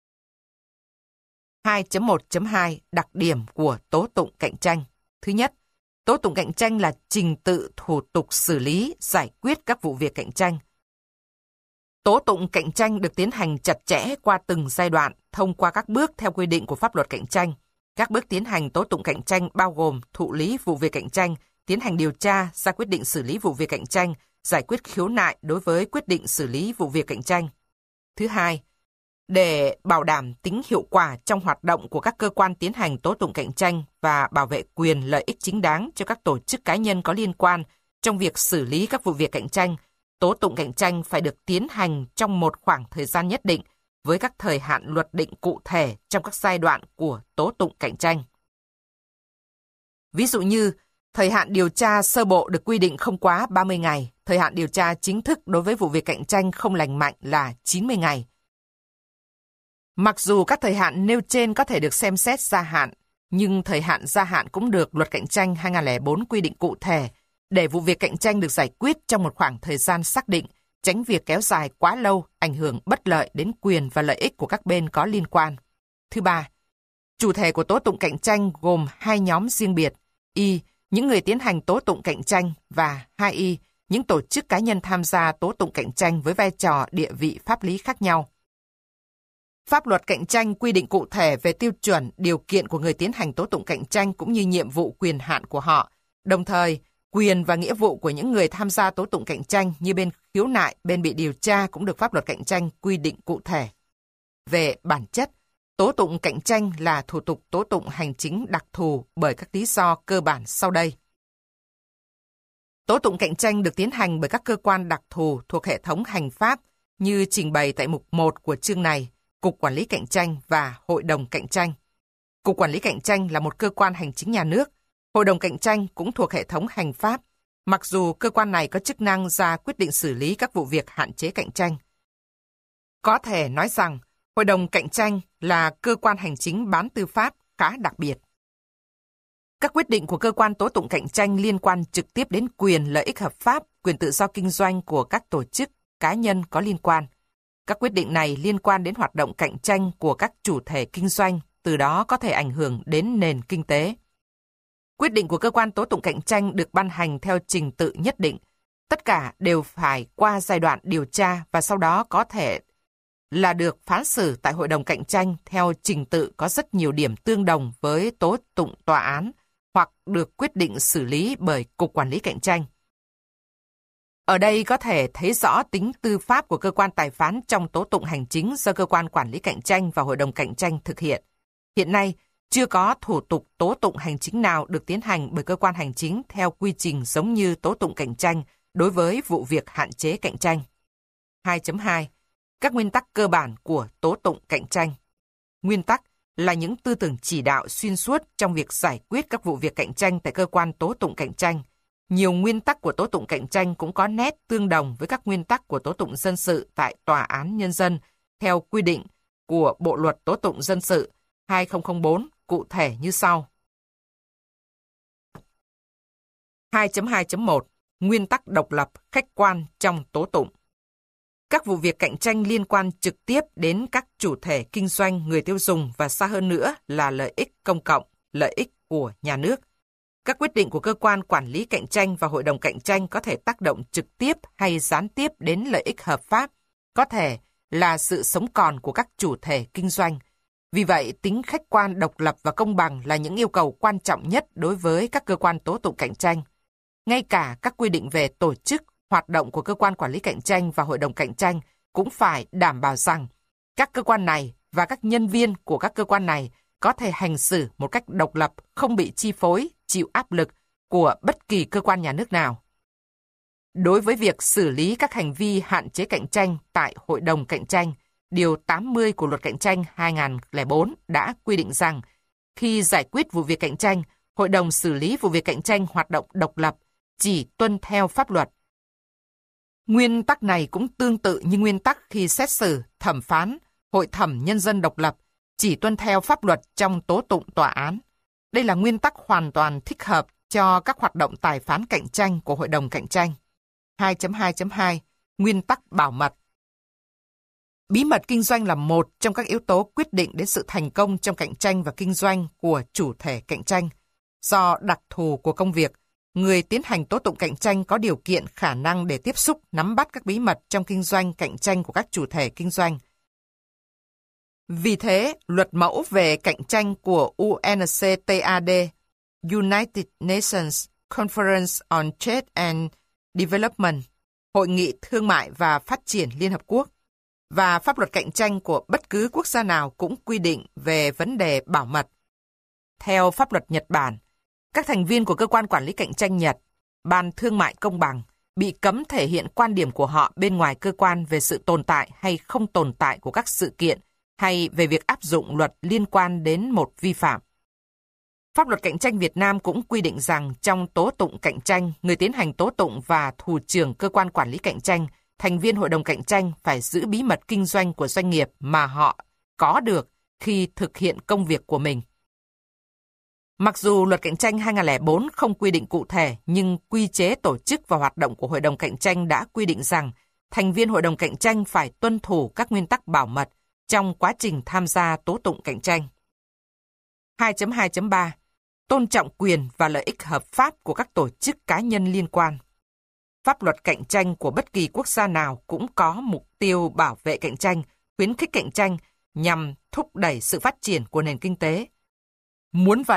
2.1.2 Đặc điểm của tố tụng cạnh tranh. Thứ nhất, tố tụng cạnh tranh là trình tự thủ tục xử lý, giải quyết các vụ việc cạnh tranh. Tố tụng cạnh tranh được tiến hành chặt chẽ qua từng giai đoạn, thông qua các bước theo quy định của pháp luật cạnh tranh. Các bước tiến hành tố tụng cạnh tranh bao gồm thụ lý vụ việc cạnh tranh, tiến hành điều tra, ra quyết định xử lý vụ việc cạnh tranh, giải quyết khiếu nại đối với quyết định xử lý vụ việc cạnh tranh. Thứ hai, để bảo đảm tính hiệu quả trong hoạt động của các cơ quan tiến hành tố tụng cạnh tranh và bảo vệ quyền lợi ích chính đáng cho các tổ chức cá nhân có liên quan trong việc xử lý các vụ việc cạnh tranh, tố tụng cạnh tranh phải được tiến hành trong một khoảng thời gian nhất định với các thời hạn luật định cụ thể trong các giai đoạn của tố tụng cạnh tranh. Ví dụ như, thời hạn điều tra sơ bộ được quy định không quá 30 ngày, thời hạn điều tra chính thức đối với vụ việc cạnh tranh không lành mạnh là 90 ngày. Mặc dù các thời hạn nêu trên có thể được xem xét gia hạn, nhưng thời hạn gia hạn cũng được Luật Cạnh tranh 2004 quy định cụ thể để vụ việc cạnh tranh được giải quyết trong một khoảng thời gian xác định, tránh việc kéo dài quá lâu, ảnh hưởng bất lợi đến quyền và lợi ích của các bên có liên quan. Thứ ba, chủ thể của tố tụng cạnh tranh gồm 2 nhóm riêng biệt, y. Những người tiến hành tố tụng cạnh tranh và 2y. Những tổ chức cá nhân tham gia tố tụng cạnh tranh với vai trò địa vị pháp lý khác nhau. Pháp luật cạnh tranh quy định cụ thể về tiêu chuẩn, điều kiện của người tiến hành tố tụng cạnh tranh cũng như nhiệm vụ quyền hạn của họ. Đồng thời, Quyền và nghĩa vụ của những người tham gia tố tụng cạnh tranh như bên khiếu nại, bên bị điều tra cũng được pháp luật cạnh tranh quy định cụ thể. Về bản chất, tố tụng cạnh tranh là thủ tục tố tụng hành chính đặc thù bởi các lý do cơ bản sau đây. Tố tụng cạnh tranh được tiến hành bởi các cơ quan đặc thù thuộc hệ thống hành pháp như trình bày tại mục 1 của chương này, Cục Quản lý Cạnh tranh và Hội đồng Cạnh tranh. Cục Quản lý Cạnh tranh là một cơ quan hành chính nhà nước. Hội đồng Cạnh tranh cũng thuộc hệ thống hành pháp, mặc dù cơ quan này có chức năng ra quyết định xử lý các vụ việc hạn chế cạnh tranh. Có thể nói rằng, Hội đồng Cạnh tranh là cơ quan hành chính bán tư pháp khá đặc biệt. Các quyết định của cơ quan tố tụng cạnh tranh liên quan trực tiếp đến quyền lợi ích hợp pháp, quyền tự do kinh doanh của các tổ chức, cá nhân có liên quan. Các quyết định này liên quan đến hoạt động cạnh tranh của các chủ thể kinh doanh, từ đó có thể ảnh hưởng đến nền kinh tế. Quyết định của cơ quan tố tụng cạnh tranh được ban hành theo trình tự nhất định. Tất cả đều phải qua giai đoạn điều tra và sau đó có thể là được phán xử tại Hội đồng Cạnh tranh theo trình tự có rất nhiều điểm tương đồng với tố tụng tòa án hoặc được quyết định xử lý bởi Cục Quản lý Cạnh tranh. Ở đây có thể thấy rõ tính tư pháp của cơ quan tài phán trong tố tụng hành chính do cơ quan quản lý cạnh tranh và Hội đồng Cạnh tranh thực hiện. Hiện nay, chưa có thủ tục tố tụng hành chính nào được tiến hành bởi cơ quan hành chính theo quy trình giống như tố tụng cạnh tranh đối với vụ việc hạn chế cạnh tranh. 2.2. Các nguyên tắc cơ bản của tố tụng cạnh tranh. Nguyên tắc là những tư tưởng chỉ đạo xuyên suốt trong việc giải quyết các vụ việc cạnh tranh tại cơ quan tố tụng cạnh tranh. Nhiều nguyên tắc của tố tụng cạnh tranh cũng có nét tương đồng với các nguyên tắc của tố tụng dân sự tại Tòa án Nhân dân theo quy định của Bộ Luật Tố tụng Dân sự 2004 cụ thể như sau. 2.2.1 Nguyên tắc độc lập, khách quan trong tố tụng. Các vụ việc cạnh tranh liên quan trực tiếp đến các chủ thể kinh doanh, người tiêu dùng và xa hơn nữa là lợi ích công cộng, lợi ích của nhà nước. Các quyết định của cơ quan quản lý cạnh tranh và Hội đồng Cạnh tranh có thể tác động trực tiếp hay gián tiếp đến lợi ích hợp pháp, có thể là sự sống còn của các chủ thể kinh doanh. Vì vậy, tính khách quan, độc lập và công bằng là những yêu cầu quan trọng nhất đối với các cơ quan tố tụng cạnh tranh. Ngay cả các quy định về tổ chức, hoạt động của cơ quan quản lý cạnh tranh và Hội đồng Cạnh tranh cũng phải đảm bảo rằng các cơ quan này và các nhân viên của các cơ quan này có thể hành xử một cách độc lập, không bị chi phối, chịu áp lực của bất kỳ cơ quan nhà nước nào. Đối với việc xử lý các hành vi hạn chế cạnh tranh tại Hội đồng Cạnh tranh, Điều 80 của Luật Cạnh tranh 2004 đã quy định rằng khi giải quyết vụ việc cạnh tranh, Hội đồng xử lý vụ việc cạnh tranh hoạt động độc lập, chỉ tuân theo pháp luật. Nguyên tắc này cũng tương tự như nguyên tắc khi xét xử, thẩm phán, Hội thẩm nhân dân độc lập, chỉ tuân theo pháp luật trong tố tụng tòa án. Đây là nguyên tắc hoàn toàn thích hợp cho các hoạt động tài phán cạnh tranh của Hội đồng Cạnh tranh. 2.2.2 Nguyên tắc bảo mật. Bí mật kinh doanh là một trong các yếu tố quyết định đến sự thành công trong cạnh tranh và kinh doanh của chủ thể cạnh tranh. Do đặc thù của công việc, người tiến hành tố tụng cạnh tranh có điều kiện khả năng để tiếp xúc, nắm bắt các bí mật trong kinh doanh cạnh tranh của các chủ thể kinh doanh. Vì thế, luật mẫu về cạnh tranh của UNCTAD, United Nations Conference on Trade and Development, Hội nghị Thương mại và Phát triển Liên Hợp Quốc, và pháp luật cạnh tranh của bất cứ quốc gia nào cũng quy định về vấn đề bảo mật. Theo pháp luật Nhật Bản, các thành viên của cơ quan quản lý cạnh tranh Nhật, Ban Thương mại Công bằng, bị cấm thể hiện quan điểm của họ bên ngoài cơ quan về sự tồn tại hay không tồn tại của các sự kiện hay về việc áp dụng luật liên quan đến một vi phạm. Pháp luật cạnh tranh Việt Nam cũng quy định rằng trong tố tụng cạnh tranh, người tiến hành tố tụng và thủ trưởng cơ quan quản lý cạnh tranh, thành viên Hội đồng Cạnh tranh phải giữ bí mật kinh doanh của doanh nghiệp mà họ có được khi thực hiện công việc của mình. Mặc dù Luật Cạnh tranh 2004 không quy định cụ thể, nhưng quy chế tổ chức và hoạt động của Hội đồng Cạnh tranh đã quy định rằng thành viên Hội đồng Cạnh tranh phải tuân thủ các nguyên tắc bảo mật trong quá trình tham gia tố tụng cạnh tranh. 2.2.3 Tôn trọng quyền và lợi ích hợp pháp của các tổ chức cá nhân liên quan. Pháp luật cạnh tranh của bất kỳ quốc gia nào cũng có mục tiêu bảo vệ cạnh tranh, khuyến khích cạnh tranh nhằm thúc đẩy sự phát triển của nền kinh tế. Muốn vậy,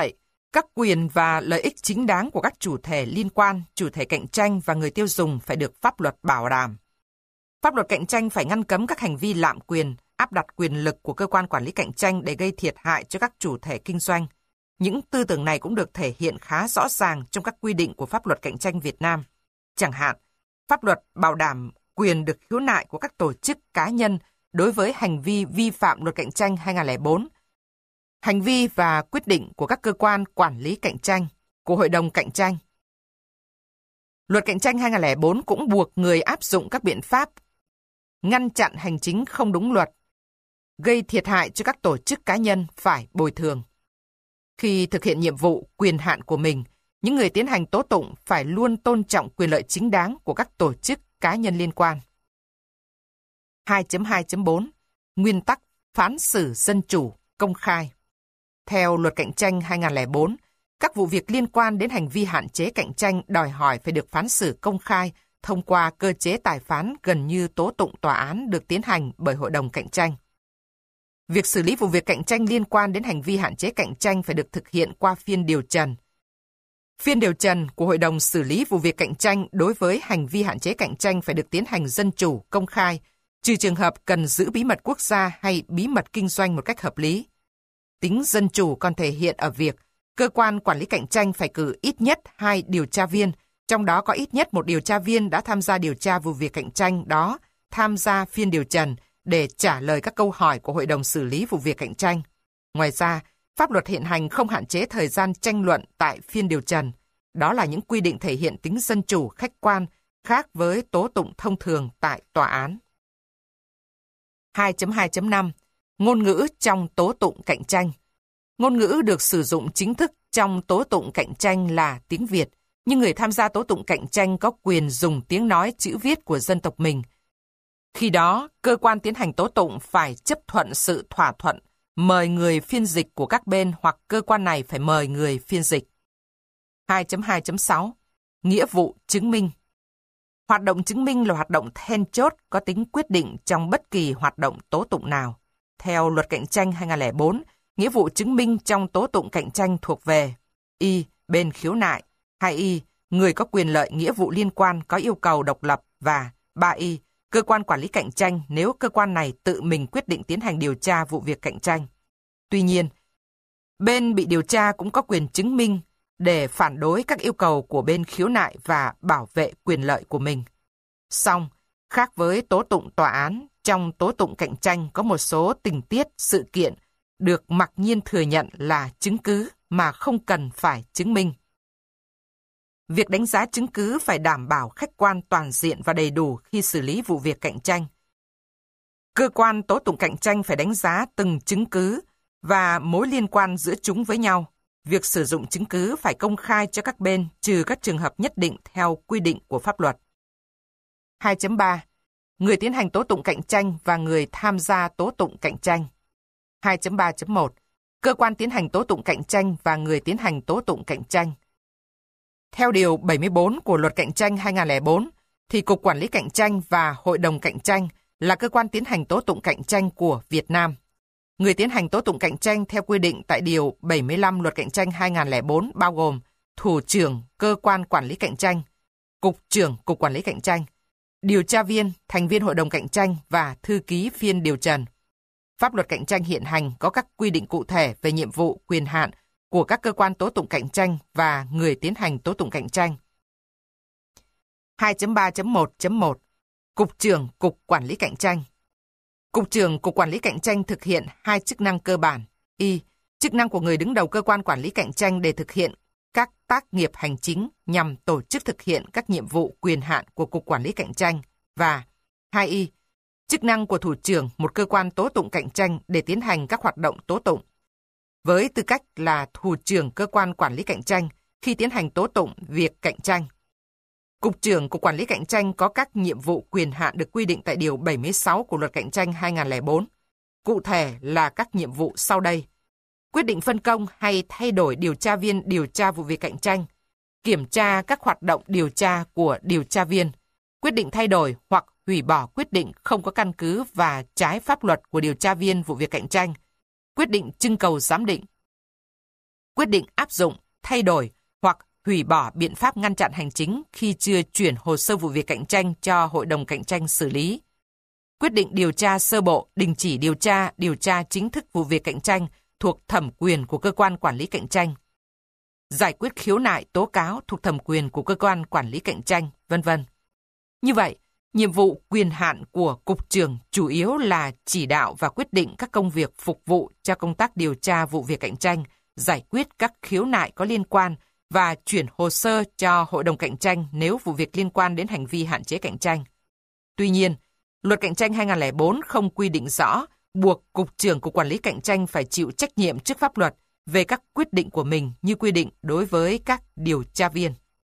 Các quyền và lợi ích chính đáng của các chủ thể liên quan, chủ thể cạnh tranh và người tiêu dùng phải được pháp luật bảo đảm. Pháp luật cạnh tranh phải ngăn cấm các hành vi lạm quyền, áp đặt quyền lực của cơ quan quản lý cạnh tranh để gây thiệt hại cho các chủ thể kinh doanh. Những tư tưởng này cũng được thể hiện khá rõ ràng trong các quy định của pháp luật cạnh tranh Việt Nam. Chẳng hạn, pháp luật bảo đảm quyền được khiếu nại của các tổ chức cá nhân đối với hành vi vi phạm luật cạnh tranh 2004, hành vi và quyết định của các cơ quan quản lý cạnh tranh, của Hội đồng cạnh tranh. Luật cạnh tranh 2004 cũng buộc người áp dụng các biện pháp ngăn chặn hành chính không đúng luật, gây thiệt hại cho các tổ chức cá nhân phải bồi thường. Khi thực hiện nhiệm vụ, quyền hạn của mình, những người tiến hành tố tụng phải luôn tôn trọng quyền lợi chính đáng của các tổ chức cá nhân liên quan. 2.2.4 Nguyên tắc phán xử dân chủ, công khai. Theo luật cạnh tranh 2004, các vụ việc liên quan đến hành vi hạn chế cạnh tranh đòi hỏi phải được phán xử công khai thông qua cơ chế tài phán gần như tố tụng tòa án được tiến hành bởi Hội đồng cạnh tranh. Việc xử lý vụ việc cạnh tranh liên quan đến hành vi hạn chế cạnh tranh phải được thực hiện qua phiên điều trần. Phiên điều trần của Hội đồng xử lý vụ việc cạnh tranh đối với hành vi hạn chế cạnh tranh phải được tiến hành dân chủ, công khai, trừ trường hợp cần giữ bí mật quốc gia hay bí mật kinh doanh một cách hợp lý. Tính dân chủ còn thể hiện ở việc cơ quan quản lý cạnh tranh phải cử ít nhất 2 điều tra viên, trong đó có ít nhất 1 điều tra viên đã tham gia điều tra vụ việc cạnh tranh đó, tham gia phiên điều trần để trả lời các câu hỏi của Hội đồng xử lý vụ việc cạnh tranh. Ngoài ra, pháp luật hiện hành không hạn chế thời gian tranh luận tại phiên điều trần. Đó là những quy định thể hiện tính dân chủ, khách quan, khác với tố tụng thông thường tại tòa án. 2.2.5 Ngôn ngữ trong tố tụng cạnh tranh. Ngôn ngữ được sử dụng chính thức trong tố tụng cạnh tranh là tiếng Việt, nhưng người tham gia tố tụng cạnh tranh có quyền dùng tiếng nói chữ viết của dân tộc mình. Khi đó, cơ quan tiến hành tố tụng phải chấp thuận sự thỏa thuận, mời người phiên dịch của các bên hoặc cơ quan này phải mời người phiên dịch. 2.2.6 Nghĩa vụ chứng minh. Hoạt động chứng minh là hoạt động then chốt có tính quyết định trong bất kỳ hoạt động tố tụng nào. Theo luật cạnh tranh 2004, nghĩa vụ chứng minh trong tố tụng cạnh tranh thuộc về y. Bên khiếu nại, 2y. Người có quyền lợi nghĩa vụ liên quan có yêu cầu độc lập và 3y. Cơ quan quản lý cạnh tranh nếu cơ quan này tự mình quyết định tiến hành điều tra vụ việc cạnh tranh. Tuy nhiên, bên bị điều tra cũng có quyền chứng minh để phản đối các yêu cầu của bên khiếu nại và bảo vệ quyền lợi của mình. Song, khác với tố tụng tòa án, trong tố tụng cạnh tranh có một số tình tiết, sự kiện được mặc nhiên thừa nhận là chứng cứ mà không cần phải chứng minh. Việc đánh giá chứng cứ phải đảm bảo khách quan toàn diện và đầy đủ khi xử lý vụ việc cạnh tranh. Cơ quan tố tụng cạnh tranh phải đánh giá từng chứng cứ và mối liên quan giữa chúng với nhau. Việc sử dụng chứng cứ phải công khai cho các bên trừ các trường hợp nhất định theo quy định của pháp luật. 2.3 Người tiến hành tố tụng cạnh tranh và người tham gia tố tụng cạnh tranh. 2.3.1 Cơ quan tiến hành tố tụng cạnh tranh và người tiến hành tố tụng cạnh tranh. Theo Điều 74 của Luật Cạnh tranh 2004, thì Cục Quản lý Cạnh tranh và Hội đồng Cạnh tranh là cơ quan tiến hành tố tụng cạnh tranh của Việt Nam. Người tiến hành tố tụng cạnh tranh theo quy định tại Điều 75 Luật Cạnh tranh 2004 bao gồm Thủ trưởng Cơ quan Quản lý Cạnh tranh, Cục trưởng Cục Quản lý Cạnh tranh, điều tra viên, thành viên Hội đồng Cạnh tranh và thư ký phiên điều trần. Pháp luật cạnh tranh hiện hành có các quy định cụ thể về nhiệm vụ, quyền hạn của các cơ quan tố tụng cạnh tranh và người tiến hành tố tụng cạnh tranh. 2.3.1.1 Cục trưởng Cục Quản lý Cạnh tranh. Cục trưởng Cục Quản lý Cạnh tranh thực hiện 2 chức năng cơ bản. Y. Chức năng của người đứng đầu cơ quan quản lý cạnh tranh để thực hiện các tác nghiệp hành chính nhằm tổ chức thực hiện các nhiệm vụ quyền hạn của Cục Quản lý Cạnh tranh. Và 2y. Chức năng của thủ trưởng một cơ quan tố tụng cạnh tranh để tiến hành các hoạt động tố tụng. Với tư cách là thủ trưởng cơ quan quản lý cạnh tranh khi tiến hành tố tụng việc cạnh tranh. Cục trưởng Cục Quản lý Cạnh tranh có các nhiệm vụ quyền hạn được quy định tại Điều 76 của Luật Cạnh tranh 2004. Cụ thể là các nhiệm vụ sau đây. Quyết định phân công hay thay đổi điều tra viên điều tra vụ việc cạnh tranh, kiểm tra các hoạt động điều tra của điều tra viên, quyết định thay đổi hoặc hủy bỏ quyết định không có căn cứ và trái pháp luật của điều tra viên vụ việc cạnh tranh, quyết định trưng cầu giám định. quyết định áp dụng, thay đổi hoặc hủy bỏ biện pháp ngăn chặn hành chính khi chưa chuyển hồ sơ vụ việc cạnh tranh cho Hội đồng Cạnh tranh xử lý. Quyết định điều tra sơ bộ, đình chỉ điều tra chính thức vụ việc cạnh tranh thuộc thẩm quyền của cơ quan quản lý cạnh tranh. Giải quyết khiếu nại tố cáo thuộc thẩm quyền của cơ quan quản lý cạnh tranh, v.v. Như vậy, nhiệm vụ quyền hạn của Cục trưởng chủ yếu là chỉ đạo và quyết định các công việc phục vụ cho công tác điều tra vụ việc cạnh tranh, giải quyết các khiếu nại có liên quan và chuyển hồ sơ cho Hội đồng Cạnh tranh nếu vụ việc liên quan đến hành vi hạn chế cạnh tranh. Tuy nhiên, Luật Cạnh tranh 2004 không quy định rõ buộc Cục trưởng Cục Quản lý Cạnh tranh phải chịu trách nhiệm trước pháp luật về các quyết định của mình như quy định đối với các điều tra viên.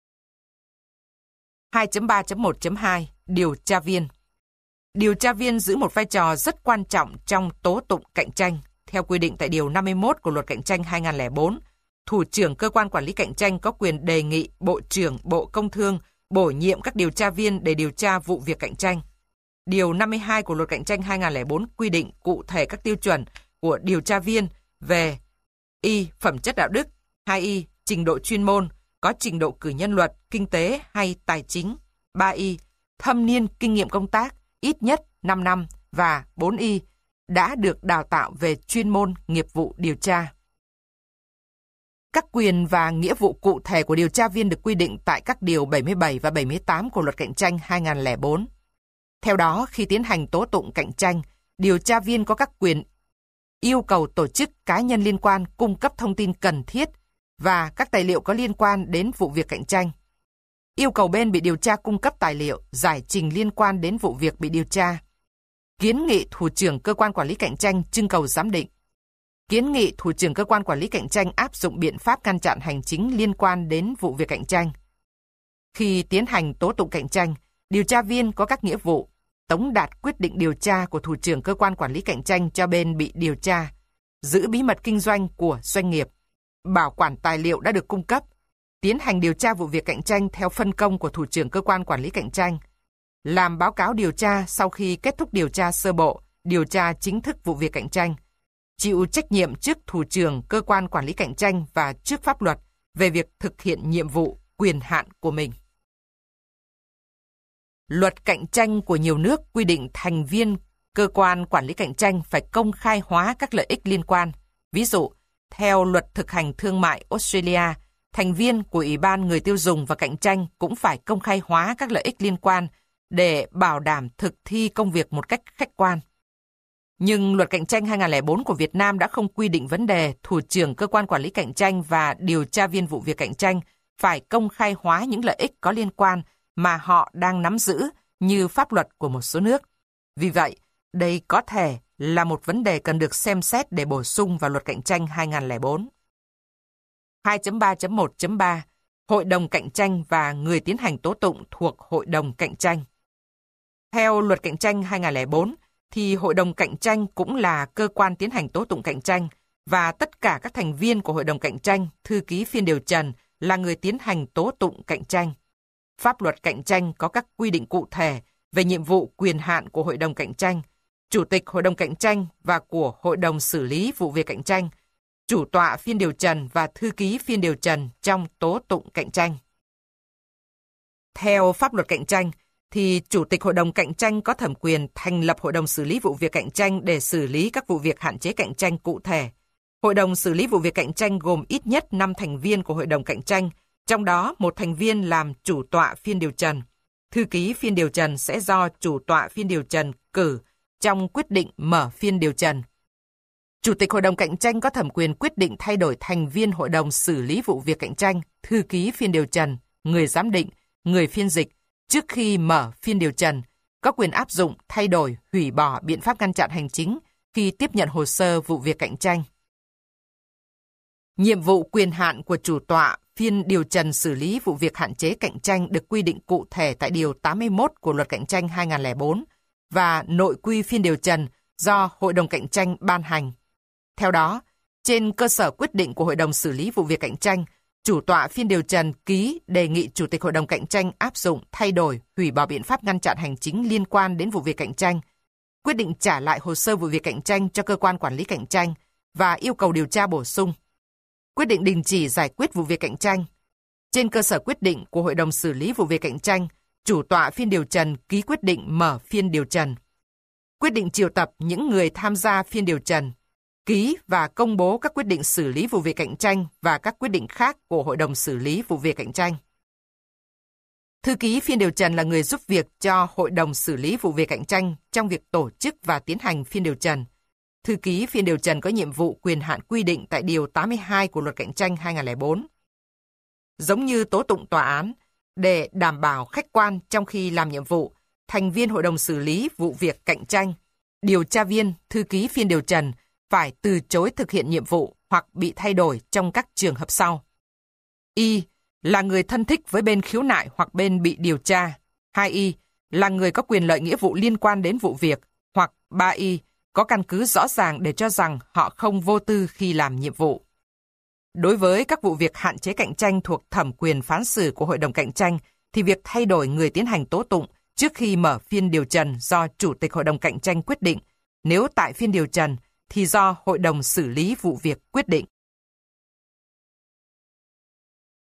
2.3.1.2 Điều tra viên. Điều tra viên giữ một vai trò rất quan trọng trong tố tụng cạnh tranh. Theo quy định tại Điều 51 của Luật Cạnh tranh 2004, Thủ trưởng Cơ quan Quản lý Cạnh tranh có quyền đề nghị Bộ trưởng Bộ Công Thương bổ nhiệm các điều tra viên để điều tra vụ việc cạnh tranh. Điều 52 của Luật Cạnh tranh 2004 quy định cụ thể các tiêu chuẩn của điều tra viên về y. Phẩm chất đạo đức, 2y. Trình độ chuyên môn, có trình độ cử nhân luật, kinh tế hay tài chính, 3y. Thâm niên kinh nghiệm công tác, ít nhất 5 năm và 4y. Đã được đào tạo về chuyên môn nghiệp vụ điều tra. Các quyền và nghĩa vụ cụ thể của điều tra viên được quy định tại các điều 77 và 78 của Luật Cạnh tranh 2004. Theo đó, khi tiến hành tố tụng cạnh tranh, điều tra viên có các quyền yêu cầu tổ chức cá nhân liên quan cung cấp thông tin cần thiết và các tài liệu có liên quan đến vụ việc cạnh tranh. Yêu cầu bên bị điều tra cung cấp tài liệu, giải trình liên quan đến vụ việc bị điều tra. Kiến nghị Thủ trưởng Cơ quan Quản lý Cạnh tranh trưng cầu giám định. Kiến nghị Thủ trưởng Cơ quan Quản lý Cạnh tranh áp dụng biện pháp ngăn chặn hành chính liên quan đến vụ việc cạnh tranh. Khi tiến hành tố tụng cạnh tranh, điều tra viên có các nghĩa vụ tống đạt quyết định điều tra của Thủ trưởng Cơ quan Quản lý Cạnh tranh cho bên bị điều tra, giữ bí mật kinh doanh của doanh nghiệp, bảo quản tài liệu đã được cung cấp, tiến hành điều tra vụ việc cạnh tranh theo phân công của Thủ trưởng Cơ quan Quản lý Cạnh tranh, làm báo cáo điều tra sau khi kết thúc điều tra sơ bộ, điều tra chính thức vụ việc cạnh tranh, chịu trách nhiệm trước Thủ trưởng Cơ quan Quản lý Cạnh tranh và trước pháp luật về việc thực hiện nhiệm vụ, quyền hạn của mình. Luật cạnh tranh của nhiều nước quy định thành viên Cơ quan Quản lý Cạnh tranh phải công khai hóa các lợi ích liên quan. Ví dụ, theo Luật Thực hành Thương mại Australia, thành viên của Ủy ban Người tiêu dùng và Cạnh tranh cũng phải công khai hóa các lợi ích liên quan để bảo đảm thực thi công việc một cách khách quan. Nhưng Luật Cạnh tranh 2004 của Việt Nam đã không quy định vấn đề Thủ trưởng Cơ quan Quản lý Cạnh tranh và điều tra viên vụ việc cạnh tranh phải công khai hóa những lợi ích có liên quan mà họ đang nắm giữ như pháp luật của một số nước. Vì vậy, đây có thể là một vấn đề cần được xem xét để bổ sung vào Luật Cạnh tranh 2004. 2.3.1.3 Hội đồng Cạnh tranh và người tiến hành tố tụng thuộc Hội đồng Cạnh tranh. Theo Luật Cạnh tranh 2004, thì Hội đồng Cạnh tranh cũng là cơ quan tiến hành tố tụng cạnh tranh và tất cả các thành viên của Hội đồng Cạnh tranh, thư ký phiên điều trần là người tiến hành tố tụng cạnh tranh. Pháp luật cạnh tranh có các quy định cụ thể về nhiệm vụ quyền hạn của Hội đồng Cạnh tranh, Chủ tịch Hội đồng Cạnh tranh và của Hội đồng xử lý vụ việc cạnh tranh, chủ tọa phiên điều trần và thư ký phiên điều trần trong tố tụng cạnh tranh. Theo pháp luật cạnh tranh, thì Chủ tịch Hội đồng Cạnh tranh có thẩm quyền thành lập Hội đồng xử lý vụ việc cạnh tranh để xử lý các vụ việc hạn chế cạnh tranh cụ thể. Hội đồng xử lý vụ việc cạnh tranh gồm ít nhất 5 thành viên của Hội đồng Cạnh tranh, trong đó một thành viên làm chủ tọa phiên điều trần. Thư ký phiên điều trần sẽ do chủ tọa phiên điều trần cử trong quyết định mở phiên điều trần. Chủ tịch Hội đồng Cạnh tranh có thẩm quyền quyết định thay đổi thành viên Hội đồng xử lý vụ việc cạnh tranh, thư ký phiên điều trần, người giám định, người phiên dịch trước khi mở phiên điều trần, có quyền áp dụng, thay đổi, hủy bỏ biện pháp ngăn chặn hành chính khi tiếp nhận hồ sơ vụ việc cạnh tranh. Nhiệm vụ quyền hạn của chủ tọa phiên điều trần xử lý vụ việc hạn chế cạnh tranh được quy định cụ thể tại Điều 81 của Luật Cạnh tranh 2004 và nội quy phiên điều trần do Hội đồng Cạnh tranh ban hành. Theo đó, trên cơ sở quyết định của Hội đồng xử lý vụ việc cạnh tranh, chủ tọa phiên điều trần ký đề nghị Chủ tịch Hội đồng Cạnh tranh áp dụng, thay đổi, hủy bỏ biện pháp ngăn chặn hành chính liên quan đến vụ việc cạnh tranh, quyết định trả lại hồ sơ vụ việc cạnh tranh cho cơ quan quản lý cạnh tranh và yêu cầu điều tra bổ sung. Quyết định đình chỉ giải quyết vụ việc cạnh tranh. Trên cơ sở quyết định của Hội đồng xử lý vụ việc cạnh tranh, chủ tọa phiên điều trần ký quyết định mở phiên điều trần. Quyết định triệu tập những người tham gia phiên điều trần, ký và công bố các quyết định xử lý vụ việc cạnh tranh và các quyết định khác của Hội đồng xử lý vụ việc cạnh tranh. Thư ký phiên điều trần là người giúp việc cho Hội đồng xử lý vụ việc cạnh tranh trong việc tổ chức và tiến hành phiên điều trần. Thư ký phiên điều trần có nhiệm vụ quyền hạn quy định tại Điều 82 của Luật Cạnh tranh 2004. Giống như tố tụng tòa án, để đảm bảo khách quan trong khi làm nhiệm vụ, thành viên Hội đồng xử lý vụ việc cạnh tranh, điều tra viên, thư ký phiên điều trần phải từ chối thực hiện nhiệm vụ hoặc bị thay đổi trong các trường hợp sau. Y là người thân thích với bên khiếu nại hoặc bên bị điều tra. 2Y là người có quyền lợi nghĩa vụ liên quan đến vụ việc, hoặc 3Y có căn cứ rõ ràng để cho rằng họ không vô tư khi làm nhiệm vụ. Đối với các vụ việc hạn chế cạnh tranh thuộc thẩm quyền phán xử của Hội đồng cạnh tranh, thì việc thay đổi người tiến hành tố tụng trước khi mở phiên điều trần do Chủ tịch Hội đồng cạnh tranh quyết định, nếu tại phiên điều trần thì do Hội đồng xử lý vụ việc quyết định.